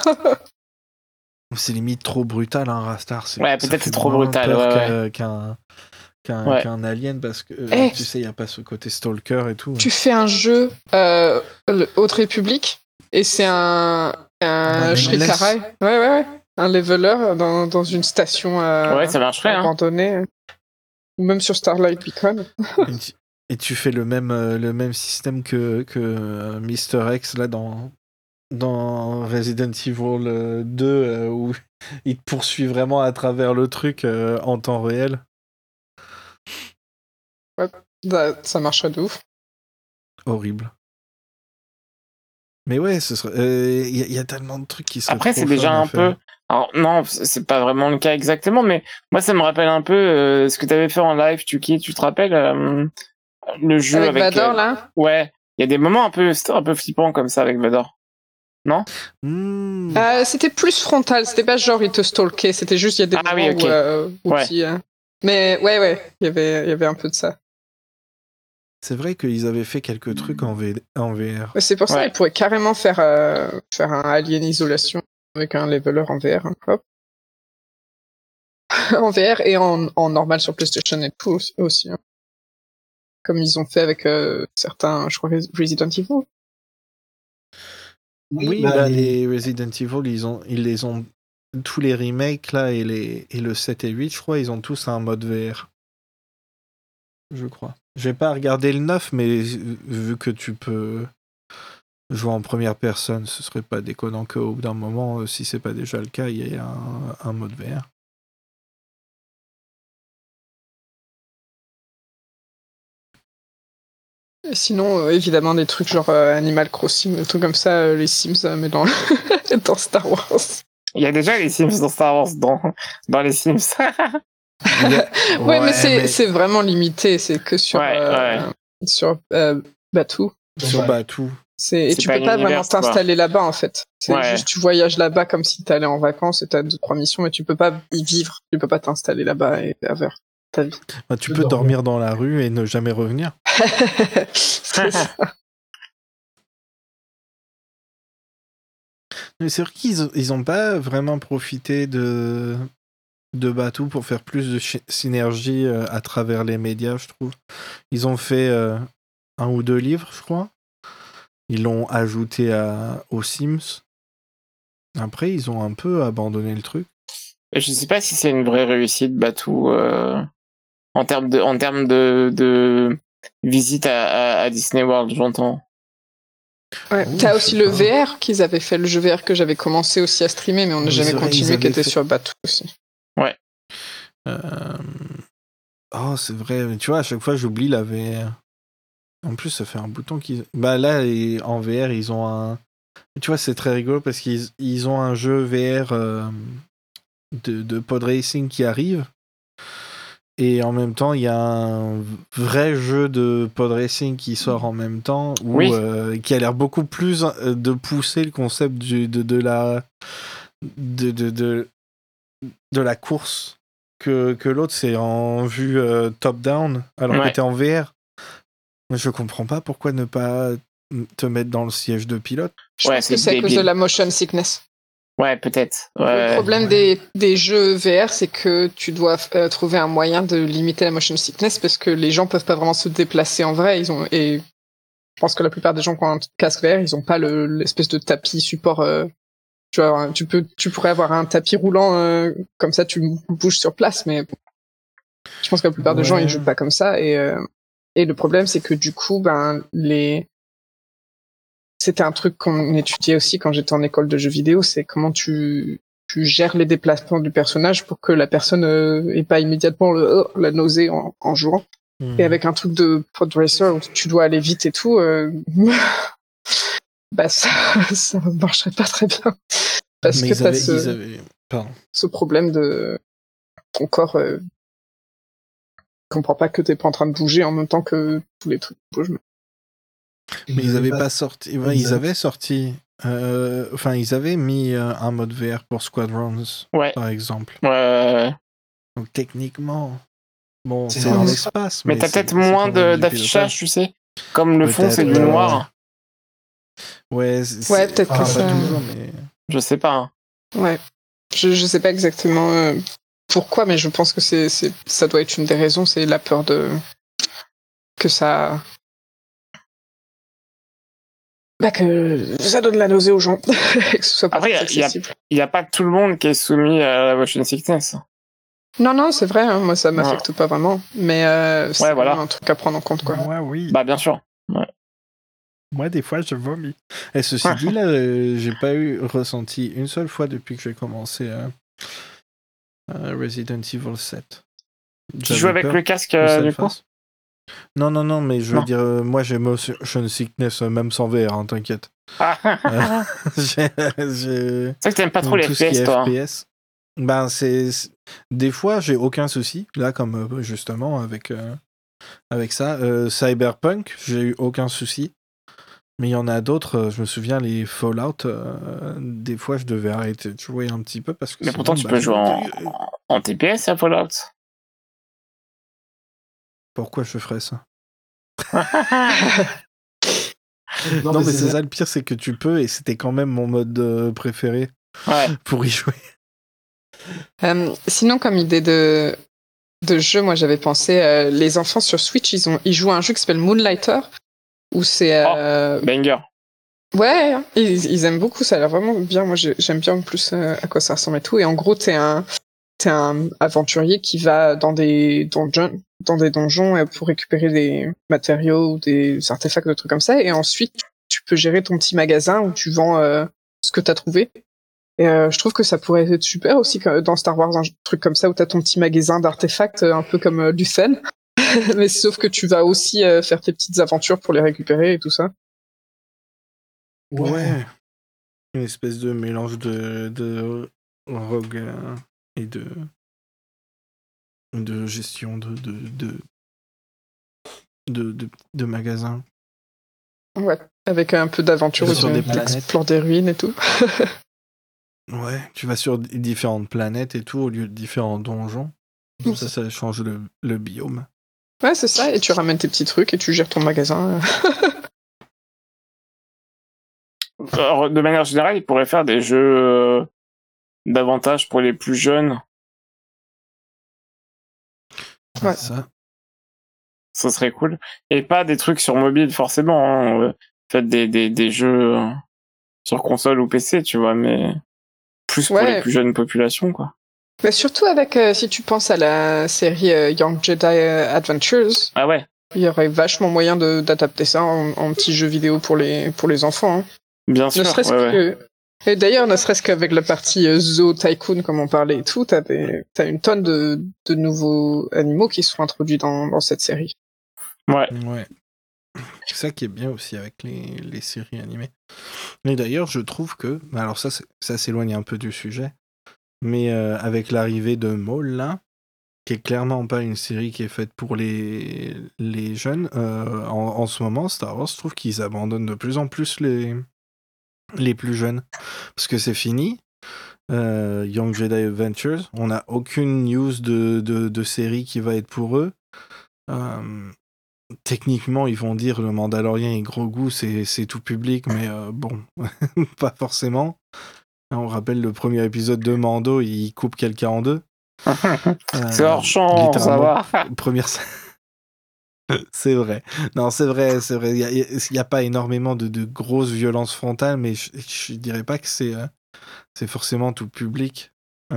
C'est limite trop brutal, un Rastar. Ouais, Ça peut-être fait c'est trop moins brutal, peur ouais. Ouais. qu'un alien parce que Eh, tu sais, il n'y a pas ce côté stalker et tout. tu fais un jeu Haute République et c'est un Shrikarai. Ouais. Un leveler dans une station Ouais, ça marcherait, hein. abandonnée. Ou même sur Starlight Beacon. Et tu fais le même système que Mr. X là dans Resident Evil 2 où il te poursuit vraiment à travers le truc en temps réel. Ouais, ça marcherait de ouf. Horrible. Mais ouais, il y a tellement de trucs qui seraient Après, trop c'est déjà fun à un peu... faire. Alors, non, c'est pas vraiment le cas exactement, mais moi, ça me rappelle un peu ce que t'avais fait en live, tu te rappelles le jeu Avec Vador, là. Ouais, il y a des moments un peu flippants comme ça avec Vador. Non? C'était plus frontal, c'était pas genre il te stalkait, c'était juste il y a des moments où ouais. Mais ouais, il y avait un peu de ça. C'est vrai qu'ils avaient fait quelques trucs en VR. C'est pour ça qu'ils pourraient carrément faire un Alien Isolation avec un leveler en VR. Hein. Hop. En VR et en normal sur PlayStation et tout aussi. Hein. Comme ils ont fait avec certains, je crois, Resident Evil. Oui, les Resident Evil, ils les ont... Tous les remakes, là, et le 7 et 8, je crois, ils ont tous un mode VR. Je crois. J'ai pas regardé le 9, mais vu que tu peux jouer en première personne, ce serait pas déconnant qu'au bout d'un moment, si c'est pas déjà le cas, il y ait un mode VR. Et sinon, évidemment, des trucs genre Animal Crossing, des trucs comme ça, les Sims, mais dans Star Wars. Il y a déjà les Sims dans Star Wars, dans les Sims. Ouais, mais c'est vraiment limité, c'est que sur sur Batuu. sur Batuu. Et C'est tu pas peux pas l'univers, vraiment t'installer là-bas, en fait. C'est Ouais. juste, tu voyages là-bas comme si t'allais en vacances et t'as 2-3 missions, mais tu peux pas y vivre. Tu peux pas t'installer là-bas et faire ta vie. Bah, tu peux dormir dans la rue et ne jamais revenir. C'est ça. Mais c'est vrai qu'ils ont pas vraiment profité de Batuu pour faire plus de synergie à travers les médias, je trouve. Ils ont fait 1 ou 2 livres, je crois. Ils l'ont ajouté aux Sims. Après, ils ont un peu abandonné le truc. Je sais pas si c'est une vraie réussite, Batuu, en termes de visite à Disney World, j'entends. Ouais. Oh, T'as je aussi sais le pas. VR qu'ils avaient fait, le jeu VR que j'avais commencé aussi à streamer, mais on n'a Oui, jamais c'est vrai, ils continué, qui avaient était fait- sur Batuu aussi. Oh, c'est vrai. Mais tu vois, à chaque fois, j'oublie la VR. En plus, ça fait un bouton qu'ils... Bah là, en VR, ils ont un... Tu vois, c'est très rigolo parce qu'ils ont un jeu VR de pod racing qui arrive. Et en même temps, il y a un vrai jeu de pod racing qui sort en même temps, Oui. qui a l'air beaucoup plus de pousser le concept de la course que l'autre. C'est en vue top-down, alors que Ouais. t'es en VR. Je comprends pas pourquoi ne pas te mettre dans le siège de pilote. Je Ouais, pense que c'est c'est à cause de débile. la motion sickness. Ouais, peut-être. Le Ouais. problème des jeux VR, c'est que tu dois trouver un moyen de limiter la motion sickness parce que les gens peuvent pas vraiment se déplacer en vrai. Et je pense que la plupart des gens qui ont un casque VR, ils ont pas l'espèce de tapis support. Tu vois, tu pourrais avoir un tapis roulant comme ça, tu bouges sur place, mais je pense que la plupart des gens ils jouent pas comme ça. Et le problème, c'est que du coup, c'était un truc qu'on étudiait aussi quand j'étais en école de jeux vidéo, c'est comment tu gères les déplacements du personnage pour que la personne ait pas immédiatement la nausée en jouant. Et avec un truc de pod racer où tu dois aller vite et tout, bah ça marcherait pas très bien. Parce Mais que ils t'as avaient... Pardon. ce problème de ton corps comprend pas que t'es pas en train de bouger en même temps que tous les trucs bougent. Mais ils avaient pas sorti... Ouais, ils avaient sorti... Enfin, ils avaient mis un mode VR pour Squadrons, Ouais. par exemple. Ouais. Donc techniquement... Bon, c'est dans l'espace, Mais t'as peut-être c'est moins quand même du d'affichage, pilotage. tu sais. Comme le fond, c'est du Peut-être, noir. Ouais, peut-être enfin, que pas ça... toujours, mais... Je sais pas. Hein. Ouais. Je sais pas exactement pourquoi, mais je pense que ça doit être une des raisons, c'est la peur que ça... que ça donne la nausée aux gens. Que ce soit pas Après, très accessible. il y a pas tout le monde qui est soumis à la motion sickness. Non, c'est vrai, hein, moi ça m'affecte pas vraiment, mais c'est voilà. vraiment un truc à prendre en compte, quoi. Moi, oui. Bah, bien sûr. Ouais. Moi, des fois, je vomis. Et ceci dit, là, j'ai pas ressenti une seule fois depuis que j'ai commencé Resident Evil 7. Tu joues avec le casque, du coup? Non, mais je veux dire, moi, j'ai motion sickness, même sans VR, hein, t'inquiète. C'est vrai que t'aimes pas trop les tout ce qui FPS, est toi. FPS. Ben, des fois, j'ai aucun souci. Là, comme justement, avec ça. Cyberpunk, j'ai eu aucun souci. Mais il y en a d'autres, je me souviens, les Fallout, des fois, je devais arrêter de jouer un petit peu parce que Mais sinon, pourtant, tu peux jouer en TPS à Fallout. Pourquoi je ferais ça? Non, mais c'est ça, le pire, c'est que tu peux, et c'était quand même mon mode préféré pour y jouer. Sinon, comme idée de jeu, moi j'avais pensé, les enfants sur Switch, ils jouent à un jeu qui s'appelle Moonlighter, où c'est... banger. Ouais, ils aiment beaucoup, ça a l'air vraiment bien. Moi j'aime bien en plus à quoi ça ressemble et tout. Et en gros, t'es un aventurier qui va dans des donjons pour récupérer des matériaux ou des artefacts, des trucs comme ça. Et ensuite, tu peux gérer ton petit magasin où tu vends ce que t'as trouvé. Et je trouve que ça pourrait être super aussi dans Star Wars, un truc comme ça où t'as ton petit magasin d'artefacts, un peu comme Lucen. Mais sauf que tu vas aussi faire tes petites aventures pour les récupérer et tout ça. Ouais. Une espèce de mélange de rogue et de gestion de magasins. Ouais, avec un peu d'aventure Tu vas où sur des tu planètes. explores des ruines et tout. Ouais, tu vas sur différentes planètes et tout, au lieu de différents donjons. Ça change le biome. Ouais, c'est ça, et tu ramènes tes petits trucs et tu gères ton magasin. Alors, de manière générale, ils pourraient faire des jeux davantage pour les plus jeunes. Ouais. Ça. Ça serait cool. Et pas des trucs sur mobile, forcément. Hein. Faites des jeux sur console ou PC, tu vois, mais plus pour les plus jeunes populations, quoi. Mais surtout avec, si tu penses à la série Young Jedi Adventures, Ah ouais. Il y aurait vachement moyen d'adapter ça en petit jeu vidéo pour les enfants. Hein. Bien sûr, ne serait-ce que... Et d'ailleurs, ne serait-ce qu'avec la partie Zoo Tycoon, comme on parlait et tout, t'as une tonne de nouveaux animaux qui sont introduits dans cette série. Ouais. C'est ça qui est bien aussi avec les séries animées. Et d'ailleurs, je trouve que... Alors ça s'éloigne un peu du sujet, mais avec l'arrivée de Maul, là, qui est clairement pas une série qui est faite pour les jeunes, en ce moment, Star Wars, je trouve qu'ils abandonnent de plus en plus les plus jeunes. Parce que c'est fini. Young Jedi Adventures, on n'a aucune news de série qui va être pour eux. Techniquement, ils vont dire le Mandalorian et Grogu, c'est tout public, mais bon, pas forcément. On rappelle le premier épisode de Mando, il coupe quelqu'un en deux. C'est hors champ, ça va. Première... c'est vrai. Non, c'est vrai. Il n'y a pas énormément de grosses violences frontales, mais je dirais pas que c'est forcément tout public.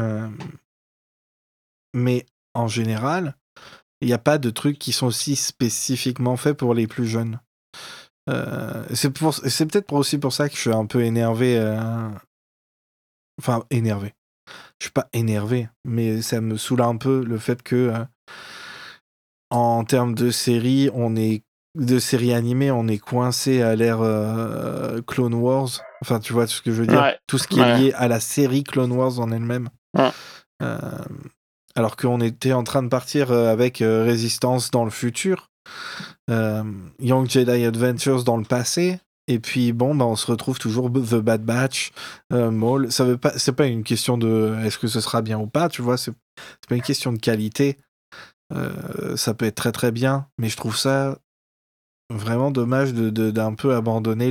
Mais en général, il n'y a pas de trucs qui sont aussi spécifiquement faits pour les plus jeunes. C'est peut-être aussi pour ça que je suis un peu énervé. Enfin, énervé. Je suis pas énervé, mais ça me saoule un peu le fait que, en termes de séries, de séries animées, on est coincé à l'ère Clone Wars. Enfin, tu vois ce que je veux dire. Ouais. Tout ce qui est lié à la série Clone Wars en elle-même. Ouais. Alors qu'on était en train de partir avec Résistance dans le futur, Young Jedi Adventures dans le passé, et puis bon, on se retrouve toujours The Bad Batch, Maul. C'est pas une question de est-ce que ce sera bien ou pas, tu vois, c'est pas une question de qualité. Ça peut être très très bien, mais je trouve ça vraiment dommage d'un peu abandonner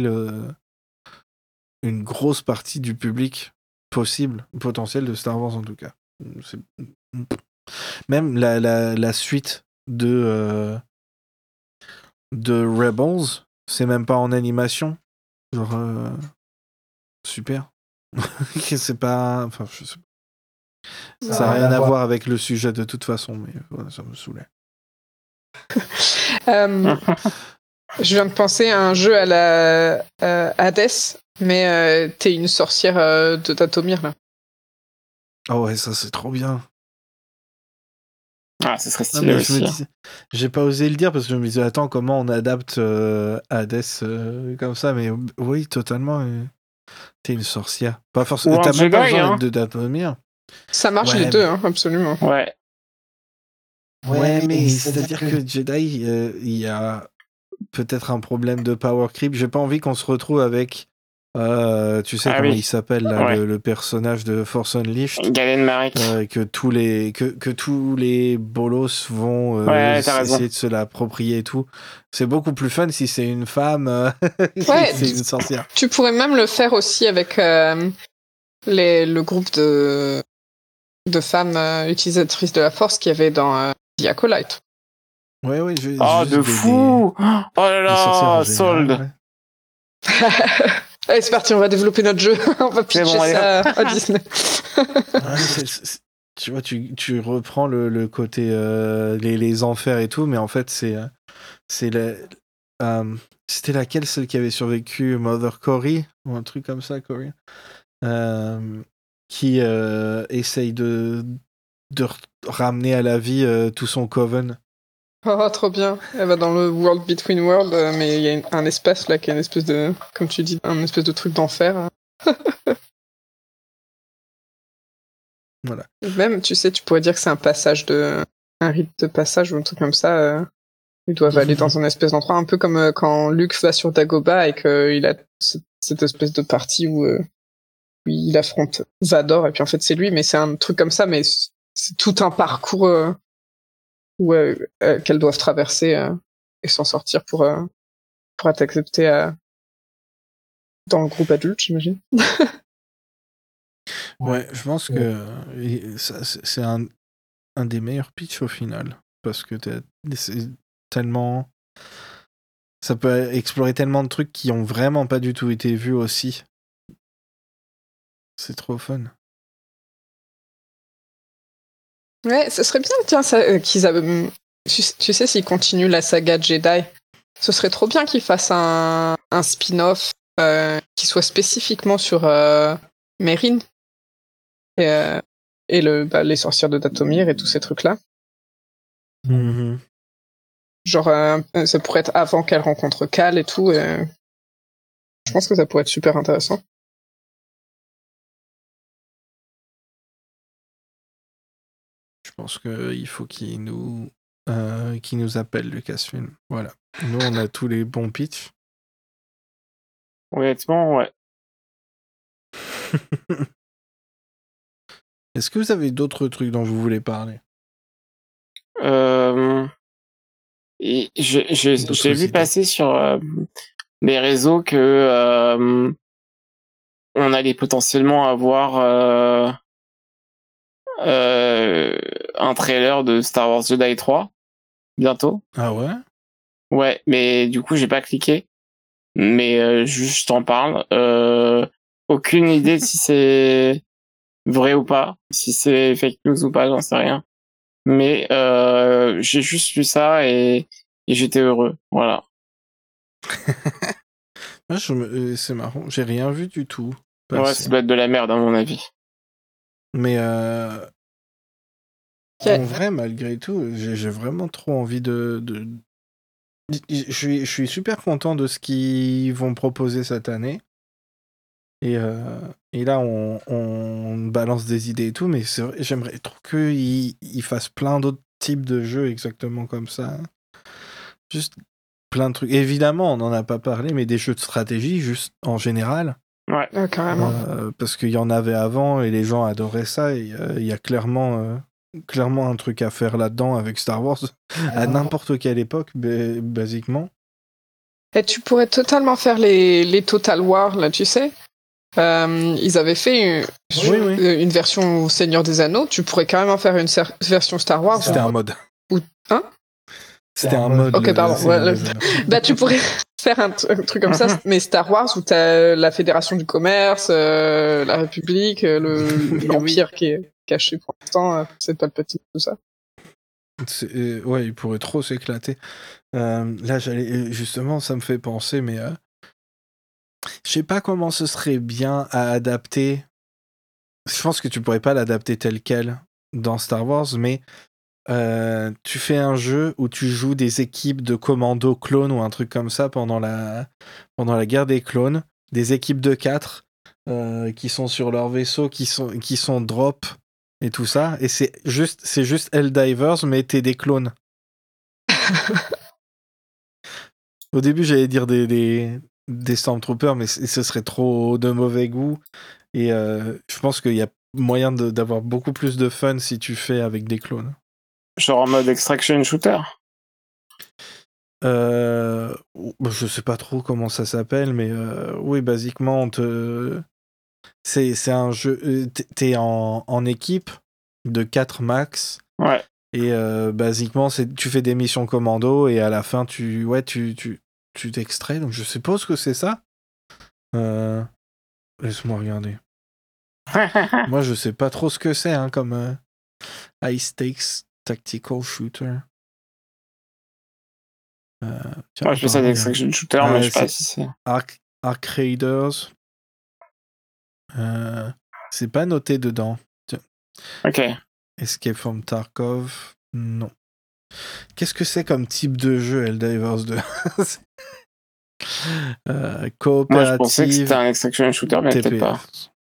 une grosse partie du public potentiel de Star Wars en tout cas. Même la suite de Rebels, c'est même pas en animation. Genre, super. C'est pas... Enfin, je sais pas. Ça n'a rien à voir avec le sujet de toute façon, mais voilà, ça me saoulait. Je viens de penser à un jeu à la Hades, mais t'es une sorcière de Datomir, là. Oh ouais, ça c'est trop bien. Ah, ce serait stylé aussi. J'ai pas osé le dire parce que je me disais, attends, comment on adapte Hades comme ça, mais oui, totalement. T'es une sorcière. Pas forcément. T'as même pas besoin de Datomir. Ça marche les deux, hein, absolument. Ouais. Ouais, mais c'est-à-dire que Jedi, il y a peut-être un problème de power creep. J'ai pas envie qu'on se retrouve avec... tu sais comment il s'appelle là, le personnage de Force Unleashed, Galen Marek, que tous les bolos vont essayer de se l'approprier et tout. C'est beaucoup plus fun si c'est une femme c'est une sorcière. Tu pourrais même le faire aussi avec le groupe de femmes utilisatrices de la Force qu'il y avait dans The Acolyte. Ouais, oh de fou. Oh là là, sold. Allez, c'est parti, on va développer notre jeu. On va pitcher ça à Disney. Tu vois, tu reprends le côté les enfers et tout, mais en fait, c'était laquelle, celle qui avait survécu, Mother Cory, ou un truc comme ça, Cory, qui essaye de ramener à la vie tout son coven. Oh, trop bien. Elle va dans le World Between Worlds, mais il y a un espace là qui est une espèce de, comme tu dis, un espèce de truc d'enfer. Voilà. Même, tu sais, tu pourrais dire que c'est un rite de passage ou un truc comme ça. Ils doivent aller dans un espèce d'endroit, un peu comme quand Luke va sur Dagobah et qu'il a cette espèce de partie où il affronte Vador, et puis en fait c'est lui, mais c'est un truc comme ça, mais c'est tout un parcours qu'elles doivent traverser et s'en sortir pour être acceptées dans le groupe adulte, j'imagine. Ouais, je pense que c'est un des meilleurs pitchs au final. Parce que c'est tellement. Ça peut explorer tellement de trucs qui ont vraiment pas du tout été vus aussi. C'est trop fun. Ouais, ce serait bien, tiens, qu'ils tu sais, s'ils continuent la saga Jedi, ce serait trop bien qu'ils fassent un spin-off qui soit spécifiquement sur Meryn et les sorcières de Dathomir et tous ces trucs-là. Mm-hmm. Genre, ça pourrait être avant qu'elle rencontre Cal et tout. Et je pense que ça pourrait être super intéressant. Je pense qu'il faut qu'il nous appelle, Lucasfilm. Voilà. Nous, on a tous les bons pitchs. Honnêtement, ouais. Est-ce que vous avez d'autres trucs dont vous voulez parler? Et j'ai vu passer sur les réseaux que on allait potentiellement avoir un trailer de Star Wars Jedi 3 bientôt. Ah ouais? Ouais, mais du coup j'ai pas cliqué. Mais juste je t'en parle. Aucune idée si c'est vrai ou pas, si c'est fake news ou pas, j'en sais rien. Mais j'ai juste lu ça et j'étais heureux. Voilà. Moi, c'est marrant. J'ai rien vu du tout. Ouais, ça doit être de la merde à mon avis. Mais en vrai, malgré tout, j'ai vraiment trop envie de... Je suis super content de ce qu'ils vont proposer cette année. Et là, on balance des idées et tout, mais c'est vrai, j'aimerais trop qu'ils fassent plein d'autres types de jeux exactement comme ça. Juste plein de trucs. Évidemment, on n'en a pas parlé, mais des jeux de stratégie, juste en général. Ouais, carrément. Parce qu'il y en avait avant et les gens adoraient ça. Et il y a clairement un truc à faire là-dedans avec Star Wars à n'importe quelle époque, basiquement. Et tu pourrais totalement faire les Total War, là, tu sais. Ils avaient fait une version Seigneur des Anneaux. Tu pourrais carrément faire une version Star Wars. C'était un mode. Hein? C'était un mode. Ok, pardon. Bah, tu pourrais faire un truc comme ça, mais Star Wars où t'as la Fédération du Commerce, la République, l'Empire qui est caché pour l'instant, c'est pas le petit, tout ça. Ouais, il pourrait trop s'éclater. Là, justement, ça me fait penser, mais je sais pas comment ce serait bien à adapter. Je pense que tu pourrais pas l'adapter tel quel dans Star Wars, mais tu fais un jeu où tu joues des équipes de commandos clones ou un truc comme ça pendant la guerre des clones, des équipes de 4 qui sont sur leur vaisseau, qui sont drop et tout ça, et c'est juste Helldivers, mais t'es des clones. Au début, j'allais dire des Stormtroopers, mais ce serait trop de mauvais goût. Et je pense qu'il y a moyen d'avoir beaucoup plus de fun si tu fais avec des clones. Genre en mode extraction shooter. Je sais pas trop comment ça s'appelle, mais oui, basiquement, c'est un jeu. T'es en équipe de 4 max. Ouais. Et basiquement, tu fais des missions commando et à la fin, tu t'extrais. Donc je suppose que c'est ça. Laisse-moi regarder. Moi, je sais pas trop ce que c'est comme high stakes tactical shooter. Moi, je fais ça d'extraction shooter, mais je sais pas si c'est... Arc Raiders. C'est pas noté dedans. Tiens. Ok. Escape from Tarkov. Non. Qu'est-ce que c'est comme type de jeu, Helldivers 2? Coopérative. Moi, je pensais que c'était un extraction shooter, mais peut-être pas.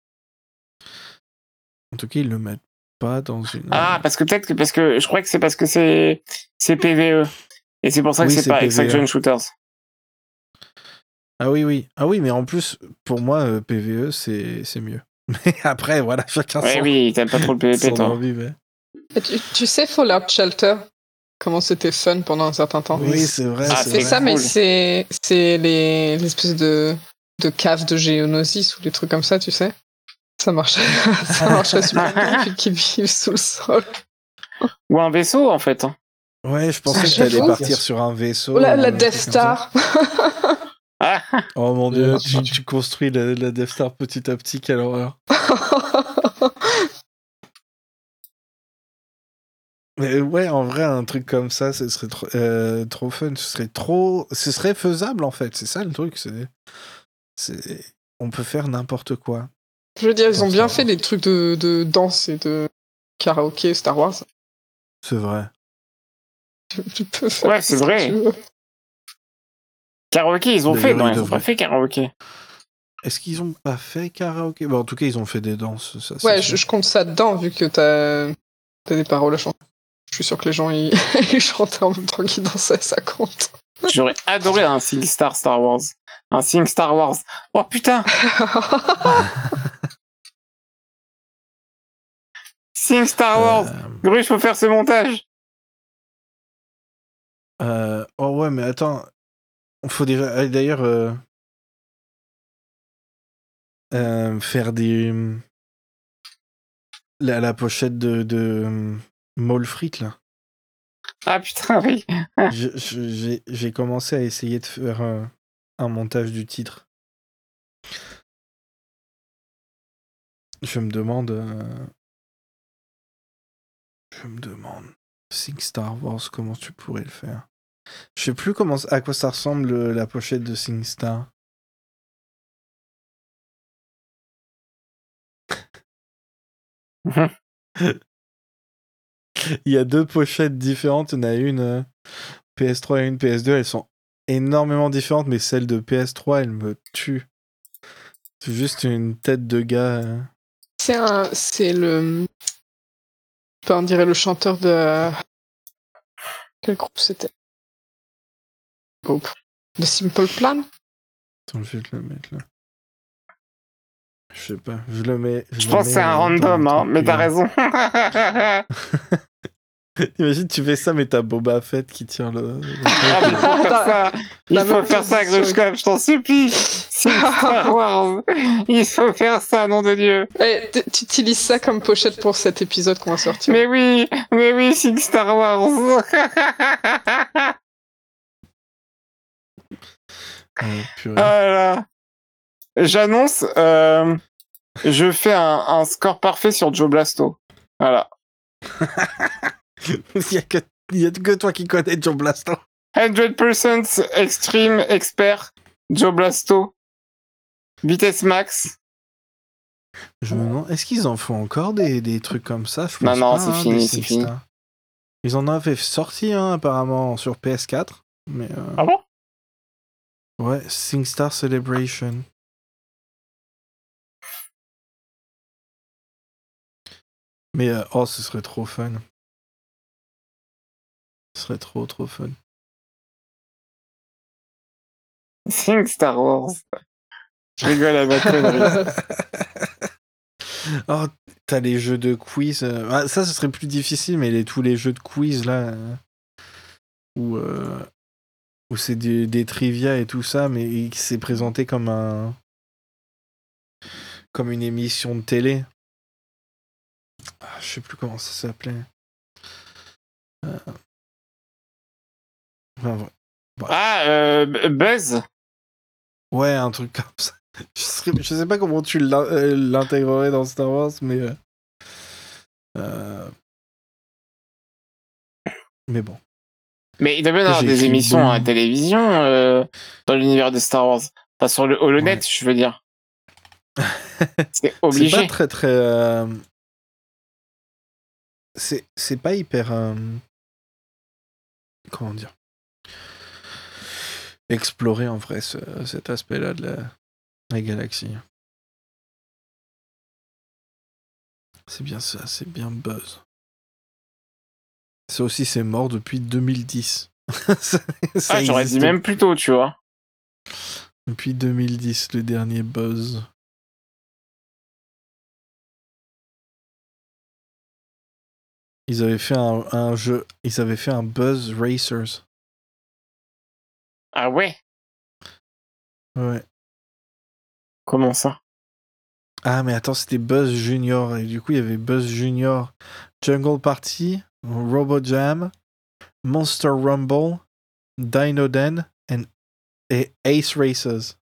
En tout cas, ils le mettent pas dans une... Ah, parce que je crois que c'est parce que c'est PVE. Et c'est pour ça que Oui, c'est c'est pas PvE. Extraction Shooters. Ah oui. Ah oui, mais en plus, pour moi, PvE, c'est mieux. Mais après, voilà, chacun Ouais, son, oui, t'aimes pas trop le PvP, son toi. envie. Mais... Et tu sais Fallout Shelter? Comment c'était fun pendant un certain temps? Oui, c'est vrai. Ah, c'est C'est c'est vrai. ça, mais cool. c'est les espèces de caves de Géonosis ou des trucs comme ça, tu sais? Ça marchait, ça marcherait super bien vu qu'ils vivent sous le sol. Ou un vaisseau, en fait. Hein. Ouais, je pensais que t'allais J'avoue. partir sur un vaisseau. Oh, la un Death truc comme ça. Star. Ah, Oh mon dieu, tu construis la Death Star petit à petit, quelle horreur. Mais ouais, en vrai, un truc comme ça, ce serait trop fun. Ce serait faisable en fait. C'est ça le truc. On peut faire n'importe quoi. Je veux dire, ils Dans ont bien Star fait Wars. des trucs de danse et de karaoké Star Wars. C'est vrai. Tu peux faire ouais, c'est ce que vrai. tu veux. Karaoké, ils ont fait. D'ailleurs, Non, ils ils ont pas devraient. fait karaoké. Est-ce qu'ils ont pas fait karaoké? Bon, en tout cas, ils ont fait des danses. Ça, c'est Ouais, sûr. je compte ça dedans vu que t'as des paroles à chanter. Je suis sûr que les gens ils chantaient en même temps qu'ils dansaient, ça compte. J'aurais adoré un SingStar Star Wars. Un Sing Star Wars. Oh putain, Sing Star Wars. Gruche, faut faire ce montage. Oh ouais, mais attends. Faut déjà. D'ailleurs, faire des. La pochette de Mole Frites, là. Ah putain, oui. J'ai commencé à essayer de faire un montage du titre. Je me demande. Think Star Wars, comment tu pourrais le faire? Je sais plus à quoi ça ressemble la pochette de SingStar. Il y a deux pochettes différentes. Il y en a une PS3 et une PS2. Elles sont énormément différentes, mais celle de PS3, elle me tue. C'est juste une tête de gars. C'est le. On dirait le chanteur de. Quel groupe c'était? Groupe. De Simple Plan? Attends, je vais te le mettre là. Je sais pas, je le mets. Je pense que c'est un dans random, le hein, truc mais t'as privé. raison. Imagine, tu fais ça, mais t'as Boba Fett qui tient le Ah, mais il faut faire ça. Il La faut même faire ça, position. Grushkov, je t'en supplie. Sing Star Wars. Il faut faire ça, nom de Dieu. Eh, tu utilises ça comme pochette pour cet épisode qu'on va sortir. Mais oui, Sing Star Wars. purée. Voilà. J'annonce, je fais un score parfait sur Joe Blasto. Voilà. Il y a que toi qui connais John Blasto. 100% extreme expert Joe Blasto. Vitesse max. Je me demande, est-ce qu'ils en font encore des trucs comme ça? Je Non, pense non, pas, c'est hein, fini, des c'est fini. SingStar. Ils en avaient sorti un apparemment sur PS4. Mais Ah bon? ouais, SingStar Celebration. Mais oh, ce serait trop fun. Ce serait trop fun. Sing Star Wars. Je rigole à ma connerie. Oh, t'as les jeux de quiz. Ah, ça, ce serait plus difficile, mais tous les jeux de quiz là, où c'est des trivia et tout ça, mais c'est présenté comme une émission de télé. Ah, je sais plus comment ça s'appelait. Enfin, ouais. Ah, Buzz. Ouais, un truc comme ça. Je sais pas comment tu l'intégrerais dans Star Wars, mais bon. Mais il doit bien y avoir J'ai des écrit émissions boum. à la télévision dans l'univers de Star Wars. Pas sur le HoloNet, Ouais. je veux dire. C'est C'est obligé. pas très c'est pas hyper comment dire, explorer en vrai cet aspect-là de la galaxie. C'est bien ça, c'est bien Buzz. Ça aussi, c'est mort depuis 2010. Ça j'aurais dit existe même plus tôt, tu vois. depuis 2010, le dernier Buzz. Ils avaient fait un jeu, ils avaient fait un Buzz Racers. Ah ouais? Ouais. Comment ça? Ah, mais attends, c'était Buzz Junior. Et du coup, il y avait Buzz Junior, Jungle Party, Robo Jam, Monster Rumble, Dino Den et Ace Racers.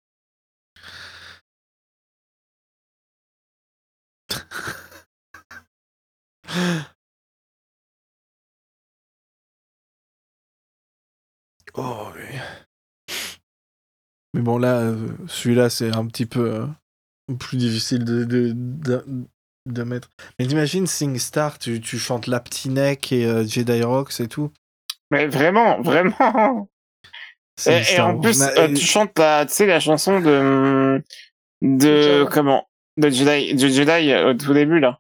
Oh, oui. Mais bon, là, celui-là, c'est un petit peu plus difficile de mettre. Mais t'imagines, SingStar, tu chantes Laptinek et Jedi Rocks et tout. Mais vraiment, vraiment. Et SingStar en Wars. plus, tu chantes tu sais, la chanson Java. comment? De Jedi au tout début, là.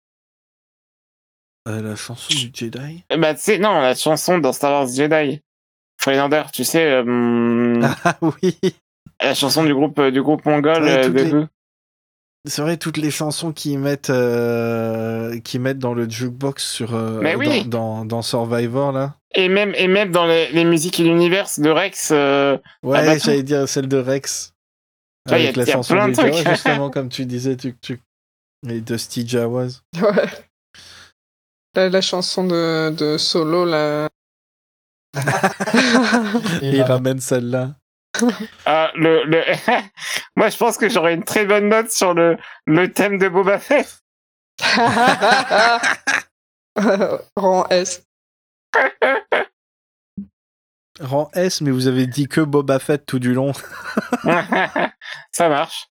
La chanson du Jedi. Bah, tu sais, non, la chanson dans Star Wars Jedi. Fallen Order, tu sais, Ah oui. la chanson du groupe mongol Ouais, de Who. C'est vrai, toutes les chansons qu'ils mettent dans le jukebox sur, Mais oui! dans Survivor, là. Et même dans les musiques et l'univers de Rex, à Ouais, Batou. j'allais dire celle de Rex. Tu vois, Avec la y a chanson plein de de trucs. Jawa, justement, comme tu disais, et Dusty Jawas. Ouais. La chanson de Solo, là. Et il ramène celle-là. Moi, je pense que j'aurais une très bonne note sur le thème de Boba Fett. Rang S. Rang S, mais vous avez dit que Boba Fett tout du long. Ça marche.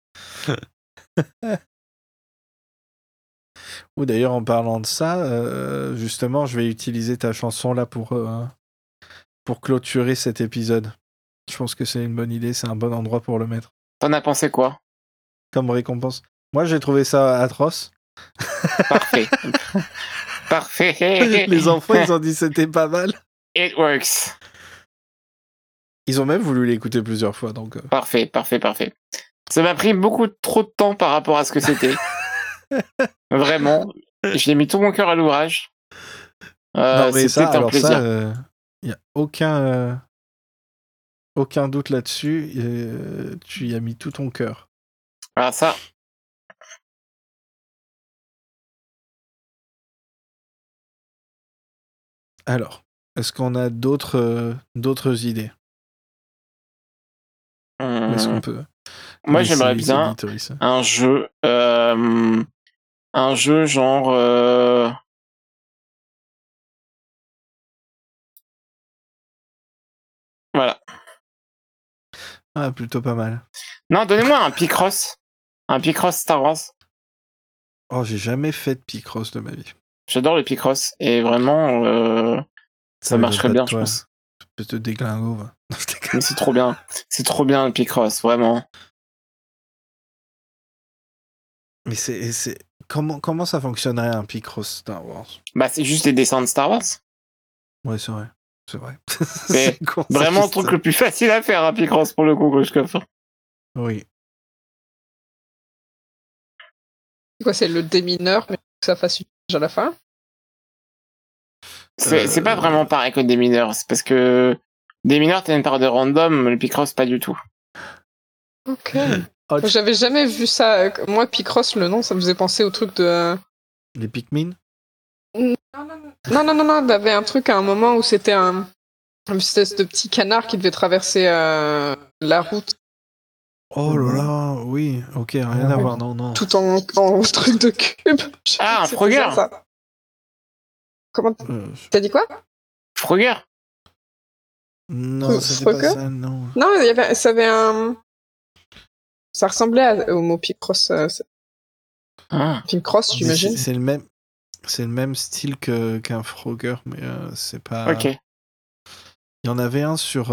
Ou d'ailleurs, en parlant de ça, justement, je vais utiliser ta chanson là pour clôturer cet épisode. Je pense que c'est une bonne idée, c'est un bon endroit pour le mettre. T'en as pensé quoi? Comme récompense. Moi, j'ai trouvé ça atroce. Parfait. Parfait. Les enfants, ils ont dit c'était pas mal. It works. Ils ont même voulu l'écouter plusieurs fois, donc... Parfait. Ça m'a pris beaucoup trop de temps par rapport à ce que c'était. Vraiment. J'ai mis tout mon cœur à l'ouvrage. non, mais c'était un plaisir. Il n'y a aucun doute là-dessus. Tu y as mis tout ton cœur. Ah, ça. Alors, est-ce qu'on a d'autres idées? Est-ce qu'on peut Moi, laisser j'aimerais les bien auditoristes un jeu genre voilà. Ah, plutôt pas mal. Non, donnez-moi un Picross. Un Picross Star Wars. Oh, j'ai jamais fait de Picross de ma vie. J'adore le Picross et vraiment ça marcherait bien, je pense. Peut te déglingo, va. Mais c'est trop bien. C'est trop bien le Picross, vraiment. Mais c'est comment ça fonctionnerait un Picross Star Wars? Bah, c'est juste des dessins de Star Wars. Ouais, c'est vrai. C'est vraiment le truc le plus facile à faire, un Picross, pour le coup, Grushkov. Oui. Quoi, c'est le démineur, mais que ça fasse une page à la fin? C'est pas vraiment pareil que des mineurs. C'est parce que des mineurs, t'as une part de random, le Picross, pas du tout. Ok. J'avais jamais vu ça. Moi, Picross, le nom, ça me faisait penser au truc de... Les Pikmin? Non. Il y avait un truc à un moment où c'était une espèce de petit canard qui devait traverser la route. Oh là là, oui. Ok, rien à voir, non. Tout en truc de cube. Ah, un Frogger. Comment t'as dit quoi? Frogger. Non, c'était pas ça, non. Non, ça avait un... Ça ressemblait au mot Picross. Picross, j'imagine. C'est le même style qu'un Frogger, mais c'est pas... Ok. Il y en avait un sur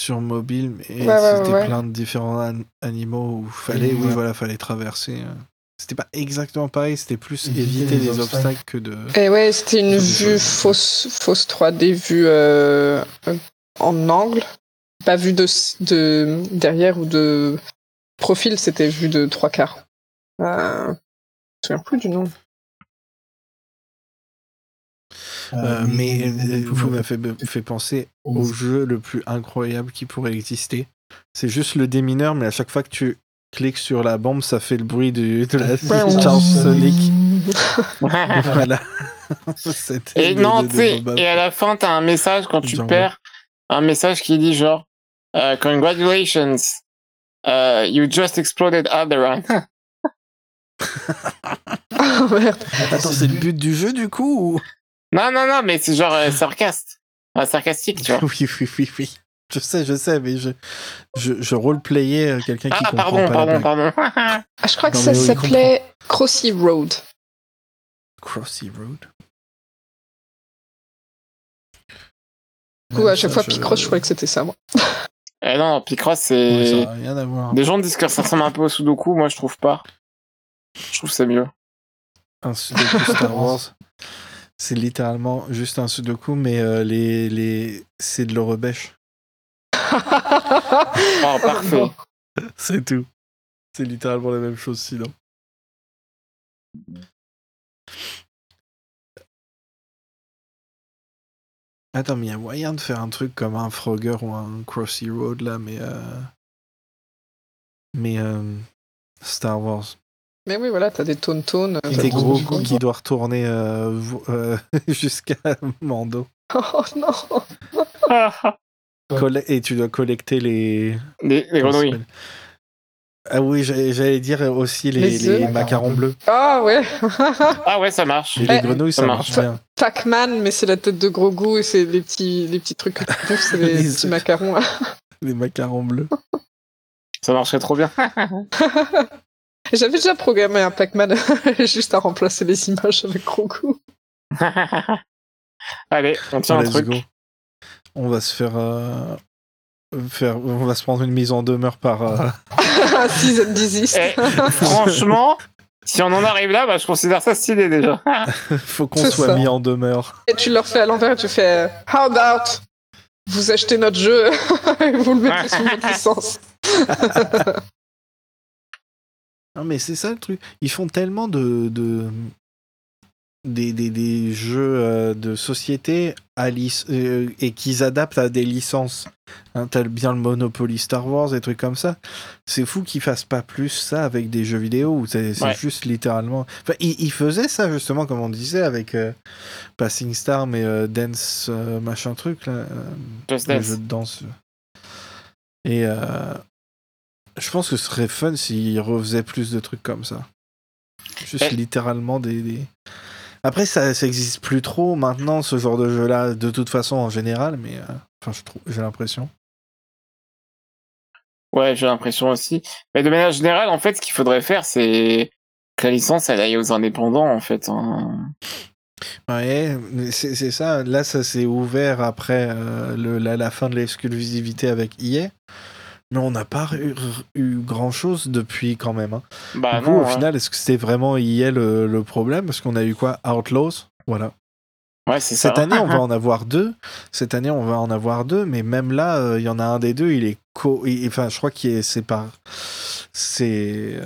mobile, mais c'était plein de différents animaux où fallait traverser. c'était pas exactement pareil, c'était plus éviter les obstacles que de... Et ouais, c'était une vue fausse 3D, vue en angle. Pas vue de derrière ou de profil, c'était vue de 3/4. Je me souviens plus du nom. Mais vous m'avez fait penser au jeu le plus incroyable qui pourrait exister. C'est juste le démineur, mais à chaque fois que tu cliques sur la bombe, ça fait le bruit de la Charles Sonic. Voilà. Et non, tu sais, et à la fin, t'as un message quand tu perds, un message qui dit genre Congratulations, you just exploded Alderaan. Oh merde. Attends, c'est le but du jeu du coup ou... Non, mais c'est genre sarcastique, tu vois. Oui. Je sais, mais je roleplayais quelqu'un qui comprend pas la blague. Pardon. Je crois que ça s'appelait Crossy Road. Crossy Road. Du coup, à chaque fois, Picross, je croyais que c'était ça, moi. Non, Picross, c'est... Ouais, ça n'a rien à voir. Des gens disent que ça ressemble un peu au Sudoku, moi je trouve pas. Je trouve que c'est mieux. Un Sudoku Star Wars, c'est littéralement juste un Sudoku, mais c'est de l'Eurebêche. Oh, parfait. C'est tout. C'est littéralement la même chose sinon. Attends, mais il y a moyen de faire un truc comme un Frogger ou un Crossy Road là, mais Star Wars. Mais oui, voilà, t'as des Tauntaun. Des gros coups qui doivent retourner jusqu'à Mando. Oh non. Et tu dois collecter les grenouilles. Ah oui, j'allais dire aussi les macarons bleus. Ah ouais. Ah ouais, ça marche. Et les grenouilles, ça marche bien. Pac-Man, mais c'est la tête de Grogu et c'est les petits trucs que tu bouffes, c'est les petits macarons. Les macarons bleus. Ça marcherait trop bien. J'avais déjà programmé un Pac-Man juste à remplacer les images avec Grogu. Allez, on tient un truc. Go. On va se on va se prendre une mise en demeure par Season Disease. Franchement, si on en arrive là, je considère ça stylé déjà. Faut qu'on soit mis en demeure. Et tu leur fais à l'envers et tu fais How about vous achetez notre jeu et vous le mettez sous votre licence. Non mais c'est ça le truc. Ils font tellement des jeux de société et qu'ils adaptent à des licences. Hein, t'as bien le Monopoly Star Wars, des trucs comme ça. C'est fou qu'ils fassent pas plus ça avec des jeux vidéo où c'est juste littéralement... Enfin, ils faisaient ça justement, comme on disait, avec Passing Star, mais Dance machin truc, là. Le jeu de danse. Et je pense que ce serait fun s'ils refaisaient plus de trucs comme ça. Juste littéralement des... Après, ça existe plus trop maintenant, ce genre de jeu-là, de toute façon, en général, mais j'ai l'impression. Ouais, j'ai l'impression aussi. Mais de manière générale, en fait, ce qu'il faudrait faire, c'est que la licence, elle aille aux indépendants, en fait. Hein. Ouais, c'est ça. Là, ça s'est ouvert après la fin de l'exclusivité avec EA. Mais on n'a pas eu grand-chose depuis quand même. Hein. Bah du coup, au final, est-ce que c'était vraiment EA le problème? Parce qu'on a eu quoi? Outlaws? Voilà. Ouais, c'est Cette année, on va en avoir deux. Mais même là, il y en a un des deux, il est enfin, je crois qu'il est séparé. C'est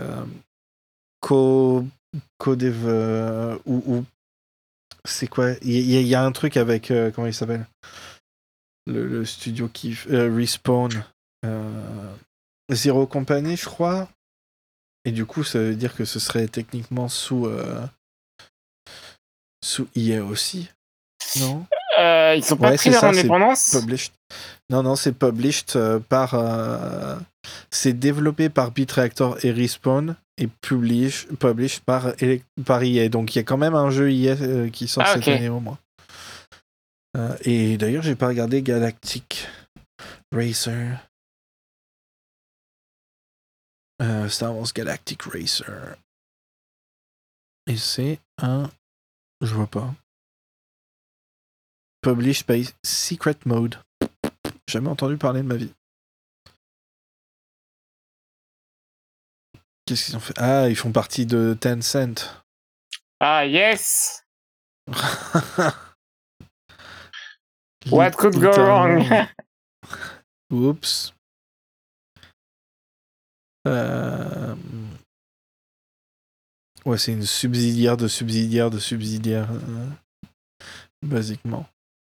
co-dev ou c'est quoi? Il y a un truc avec comment il s'appelle? Le studio qui Respawn. Zero Company, je crois. Et du coup, ça veut dire que ce serait techniquement sous EA aussi. Non? Ils sont pas pris leur indépendance? Non, c'est published par... c'est développé par Bitreactor et Respawn et published par EA. Donc il y a quand même un jeu EA qui sort cette année au moins. Et d'ailleurs, j'ai pas regardé Galactic Racer. Star Wars Galactic Racer. Et c'est un... Je vois pas. Published by Secret Mode. Jamais entendu parler de ma vie. Qu'est-ce qu'ils ont fait? Ah, ils font partie de Tencent. Ah, yes! What could go wrong? Oups. Ouais, c'est une subsidiaire de subsidiaire de subsidiaire. Basiquement.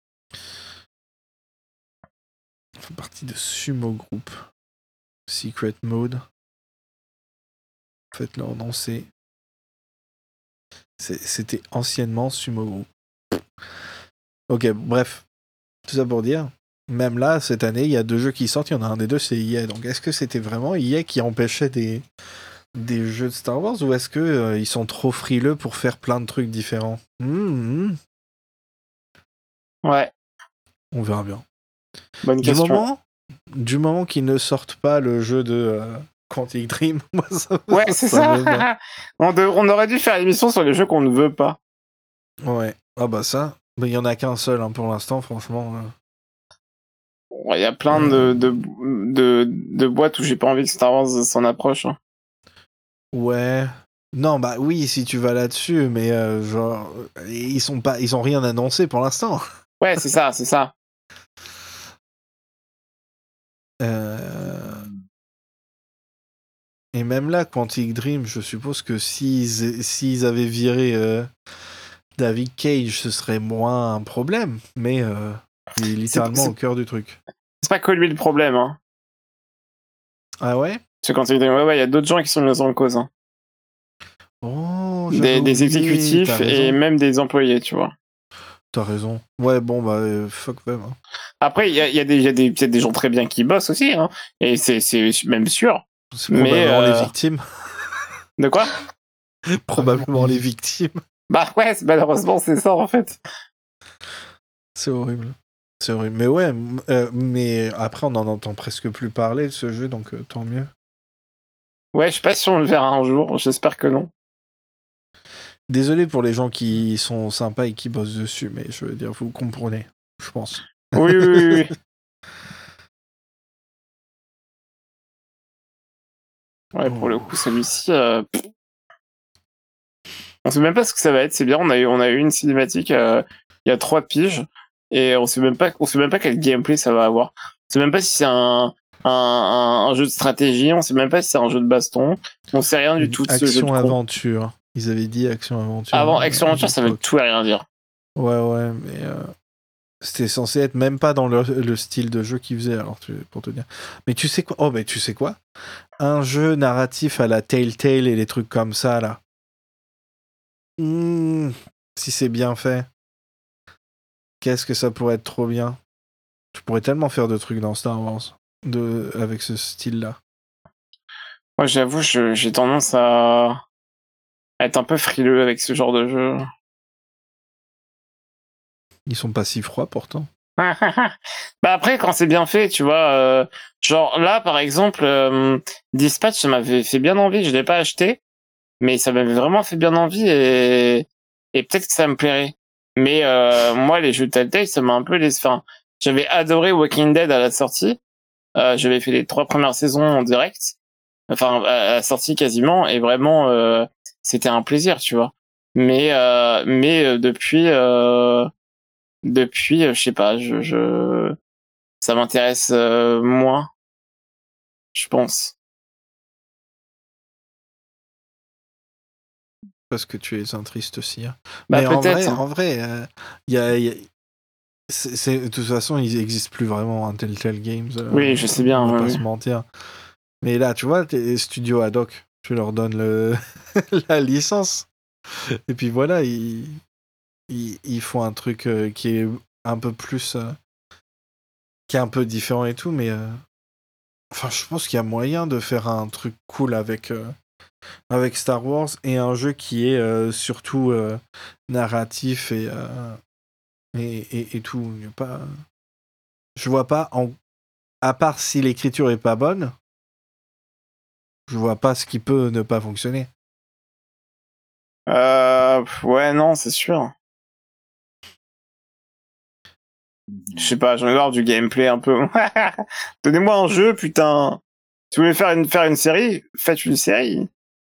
Ils font partie de Sumo Group. Secret Mode. En fait, leur nom, c'était anciennement Sumo Group. Ok, bref. Tout ça pour dire, même là, cette année, il y a 2 jeux qui sortent. Il y en a un des deux, c'est EA. Donc, est-ce que c'était vraiment EA qui empêchait des jeux de Star Wars ou est-ce que ils sont trop frileux pour faire plein de trucs différents? Ouais. On verra bien. Bonne question. Du moment qu'ils ne sortent pas le jeu de Quantic Dream, moi ça. Ouais, c'est ça. On aurait dû faire l'émission sur les jeux qu'on ne veut pas. Ouais. Ah bah ça. Mais il y en a qu'un seul pour l'instant, franchement. Il y a plein de boîtes où j'ai pas envie que Star Wars s'en approche. Hein. Ouais. Non, bah oui, si tu vas là-dessus, mais genre ils ont rien annoncé pour l'instant. Ouais, c'est ça, c'est ça. Et même là, Quantic Dream, je suppose que s'ils avaient viré David Cage, ce serait moins un problème, mais il est littéralement au cœur du truc. C'est pas que lui le problème, hein. Ah ouais? Parce que Quantic Dream, ouais, il y a d'autres gens qui sont mis en cause. Hein. Oh, des exécutifs et même des employés, tu vois. T'as raison. Ouais, bon, bah, fuck them. Hein. Après, il y a peut-être des gens très bien qui bossent aussi, hein. Et c'est même sûr. C'est probablement les victimes. De quoi? Probablement les victimes. Bah ouais, malheureusement, c'est ça, en fait. C'est horrible. C'est horrible. Mais ouais, mais après, on n'en entend presque plus parler de ce jeu, donc tant mieux. Ouais, je sais pas si on le verra un jour, j'espère que non. Désolé pour les gens qui sont sympas et qui bossent dessus, mais je veux dire, vous comprenez, je pense. Oui. Ouais, pour le coup, celui-ci, on sait même pas ce que ça va être. C'est bien, on a eu une cinématique il y a 3 piges et on sait même pas quel gameplay ça va avoir. On sait même pas si c'est un jeu de stratégie, on sait même pas si c'est un jeu de baston. On sait rien du tout de ce jeu de action-aventure. Ils avaient dit action-aventure. Avant, action-aventure, ça veut tout et rien dire. Ouais, mais c'était censé être même pas dans le style de jeu qu'ils faisaient, alors pour te dire. Mais tu sais quoi? Oh, mais tu sais quoi? Un jeu narratif à la Telltale et les trucs comme ça, là. Si c'est bien fait, qu'est-ce que ça pourrait être trop bien? Tu pourrais tellement faire de trucs dans Star Wars avec ce style-là. Moi, j'avoue, j'ai tendance à être un peu frileux avec ce genre de jeu. Ils sont pas si froids, pourtant. Bah après, quand c'est bien fait, tu vois, genre là, par exemple, Dispatch, ça m'avait fait bien envie, je l'ai pas acheté, mais ça m'avait vraiment fait bien envie et peut-être que ça me plairait. Mais moi, les jeux Telltale, ça m'a un peu laissé. Enfin, j'avais adoré Walking Dead à la sortie. J'avais fait les 3 premières saisons en direct, enfin à la sortie quasiment, et vraiment, c'était un plaisir, tu vois. Mais depuis, je sais pas, ça m'intéresse moins, je pense. Parce que tu es un triste aussi. Hein. Bah mais peut-être. En vrai, de toute façon, ils n'existent plus vraiment, un Telltale Games. Oui, je sais bien. On va pas se mentir. Mais là, tu vois, tes studios ad hoc, tu leur donnes la licence. Et puis voilà, ils font un truc qui est un peu plus... qui est un peu différent et tout, mais... Enfin, je pense qu'il y a moyen de faire un truc cool avec Star Wars et un jeu qui est surtout narratif et tout. Il y a pas... Je vois pas, à part si l'écriture est pas bonne, je vois pas ce qui peut ne pas fonctionner. Ouais, non, c'est sûr. Je sais pas, j'en ai marre du gameplay un peu. Donnez-moi un jeu, putain. Si vous voulez faire une série, faites une série.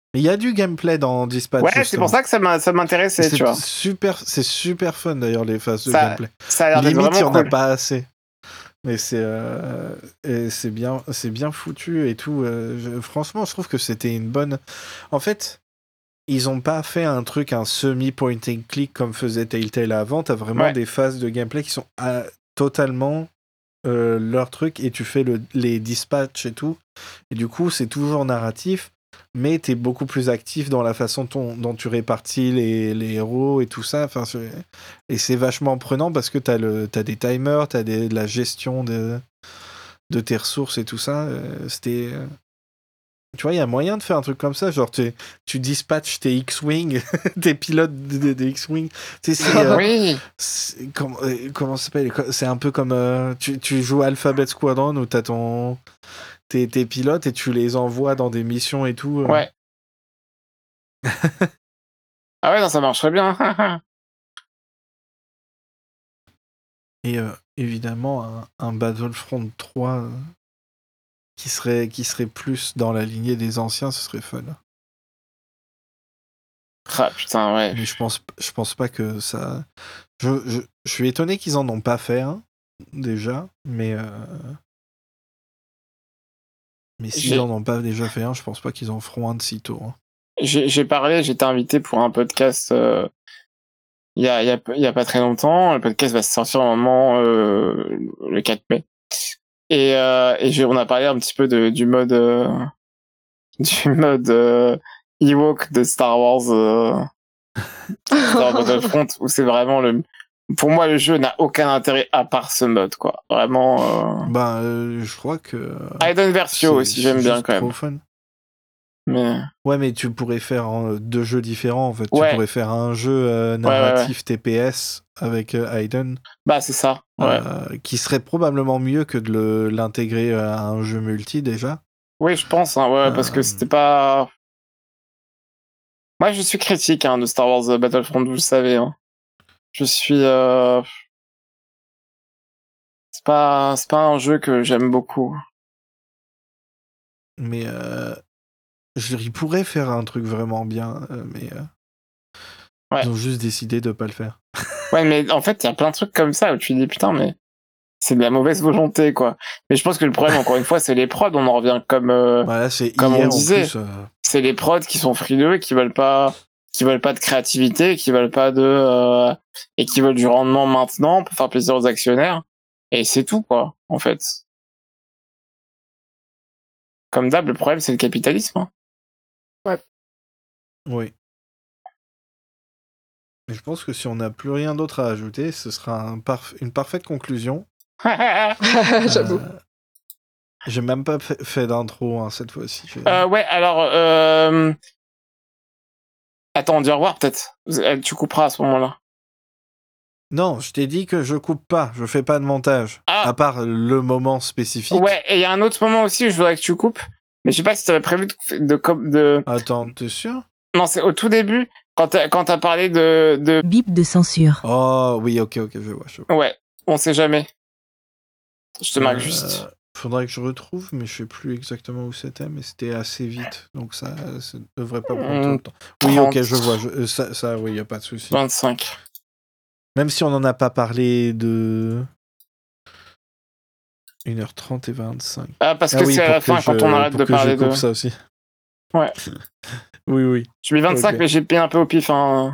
Il y a du gameplay dans Dispatch. Ouais, c'est pour ça que ça m'intéressait, tu vois. C'est super fun d'ailleurs les phases de Ça- gameplay. Ça a l'air d'être Limite, il y vraiment en a cool. pas assez. Mais c'est bien foutu et tout. Franchement, je trouve que c'était une bonne. En fait, ils ont pas fait un semi-point and click comme faisait Telltale avant. T'as vraiment Ouais. des phases de gameplay qui sont totalement leur truc et tu fais les dispatchs et tout. Et du coup, c'est toujours narratif, mais t'es beaucoup plus actif dans la façon dont tu répartis les héros et tout ça. Enfin, et c'est vachement prenant parce que t'as des timers, t'as de la gestion de tes ressources et tout ça. Tu vois, il y a moyen de faire un truc comme ça, genre tu dispatches tes X-Wing, tes pilotes des X-Wing. Tu sais, Oui. comment ça s'appelle? C'est un peu comme tu joues Alphabet Squadron où t'as tes pilotes et tu les envoies dans des missions et tout. Ouais. Ah ouais, non, ça marcherait bien. Et évidemment, un Battlefront 3 qui serait plus dans la lignée des anciens, ce serait fun. Ah putain, ouais. Mais je pense pas que ça. Je suis étonné qu'ils en ont pas fait un, déjà, mais s'ils en ont pas déjà fait un, je pense pas qu'ils en feront un de sitôt. Hein. J'étais invité pour un podcast il y a pas très longtemps. Le podcast va se sortir normalement le 4 mai. Et on a parlé un petit peu du mode Ewok de Star Wars dans Battlefront où c'est vraiment pour moi le jeu n'a aucun intérêt à part ce mode quoi. Vraiment Je crois que Aiden Versio aussi j'aime bien quand même. Trop fun. Mais ouais, mais tu pourrais faire deux jeux différents en fait. Ouais. Tu pourrais faire un jeu narratif TPS avec Aiden. Bah c'est ça. Ouais. Qui serait probablement mieux que de l'intégrer à un jeu multi déjà. Oui, je pense. Hein, ouais, parce que c'était pas. Moi, je suis critique de Star Wars Battlefront, vous le savez. Hein. Je suis. C'est pas un jeu que j'aime beaucoup. Mais il pourrait faire un truc vraiment bien, mais ouais. Ils ont juste décidé de pas le faire. Ouais, mais en fait, il y a plein de trucs comme ça où tu dis putain, mais c'est de la mauvaise volonté, quoi. Mais je pense que le problème, encore une fois, c'est les prods. On en revient comme c'est comme hier, on disait. En plus, c'est les prods qui sont frileux et qui veulent pas de créativité, qui veulent pas et qui veulent du rendement maintenant pour faire plaisir aux actionnaires. Et c'est tout, quoi, en fait. Comme d'hab, le problème, c'est le capitalisme. Hein. Ouais. Oui. Mais je pense que si on n'a plus rien d'autre à ajouter, ce sera une parfaite conclusion. J'avoue. J'ai même pas fait d'intro cette fois-ci. Ouais, alors... Attends, on dit au revoir, peut-être. Tu couperas à ce moment-là. Non, je t'ai dit que je coupe pas, je fais pas de montage. À part le moment spécifique. Ouais, et il y a un autre moment aussi où je voudrais que tu coupes, mais je sais pas si t'avais prévu de... Attends, t'es sûr? Non, c'est au tout début, quand t'as parlé de... Bip de censure. Oh, oui, ok, je vois. Ouais, on sait jamais. Je te marque juste. Faudrait que je retrouve, mais je sais plus exactement où c'était, mais c'était assez vite, donc ça devrait pas prendre trop de temps. Oui, 30, ok, je vois, ça oui, y a pas de souci. 25. Même si on en a pas parlé de 1h30 et 25. Ah, parce que c'est à la fin quand on arrête de parler de... ça aussi. Ouais. Oui. Je mets 25, okay. mais j'ai payé un peu au pif. Hein.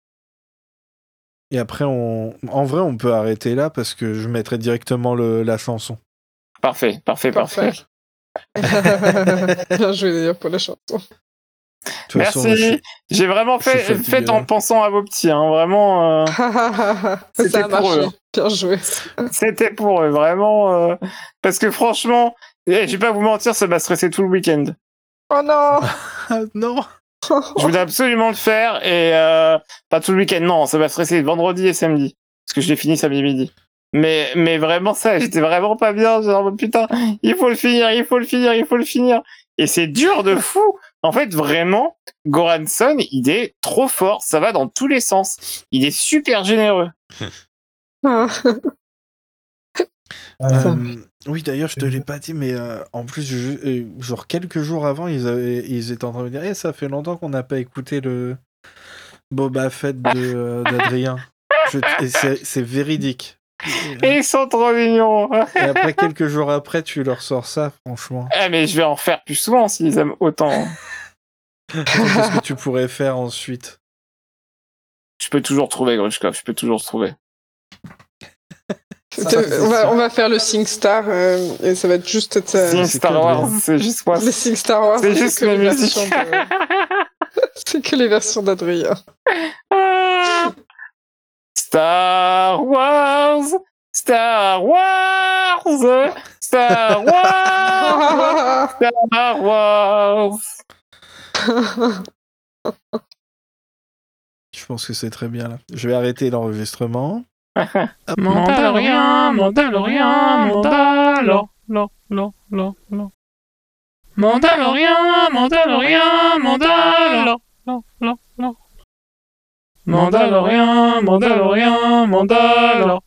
Et après, en vrai, on peut arrêter là, parce que je mettrai directement la chanson. Parfait. Bien joué d'ailleurs pour la chanson. Merci. J'ai vraiment fait en pensant à vos petits. Hein. Vraiment. Ça a marché. Bien joué. C'était pour eux, vraiment. Parce que franchement, je vais pas vous mentir, ça m'a stressé tout le week-end. Oh non. Non. Je voulais absolument le faire et pas tout le week-end. Non, ça m'a stressé vendredi et samedi parce que je l'ai fini samedi midi. Mais vraiment ça, j'étais vraiment pas bien. Genre putain, il faut le finir. Et c'est dur de fou. En fait, vraiment, Goranson, il est trop fort. Ça va dans tous les sens. Il est super généreux. Oui, d'ailleurs, je te l'ai pas dit, mais en plus, genre quelques jours avant, ils étaient en train de me dire ça fait longtemps qu'on n'a pas écouté le Boba Fett d'Adrien. Et c'est véridique. Et ils sont trop mignons. Et après, quelques jours après, tu leur sors ça, franchement. Mais je vais en faire plus souvent s'ils aiment autant. Qu'est-ce que tu pourrais faire ensuite? Je peux toujours trouver, Grushkov, je peux toujours trouver. On va faire le SingStar et ça va être juste... Sing Star Wars, c'est juste moi. Le SingStar Wars, c'est juste mes musiques. C'est que les versions d'Adrien. Star Wars, Star Wars, Star Wars, Star Wars. Je pense que c'est très bien là. Je vais arrêter l'enregistrement. Mandalorian, Mandalorian, Mandalorian, Mandalorian, Mandalorian, Mandalorian, Mandalorian, Mandalorian, Mandalorian,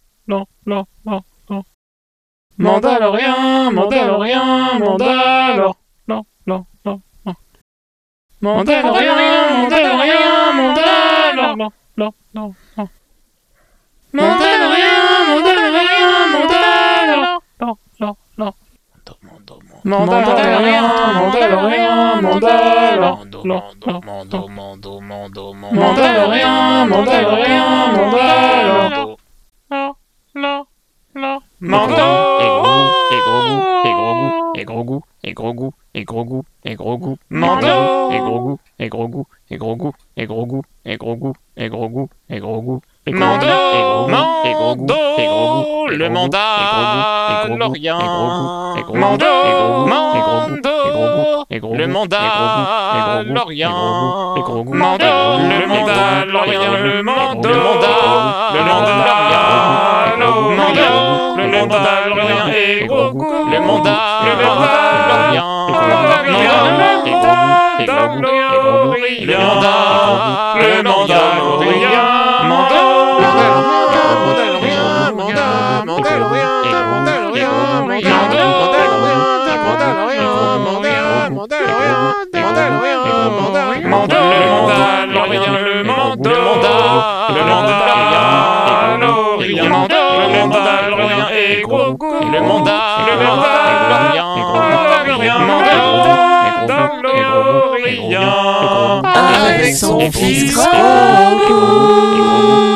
Mandalorian, Mandalorian, Mandalorian, Mandalorian, Mandalorian, Mandalorian, le Mandalorian, Mando, le Mandalorian, Mando, le Mandalorian, le Mando, le Mandalorian et Grogu, le Mandalorian, le Mandalorian, avec son fils Grogu.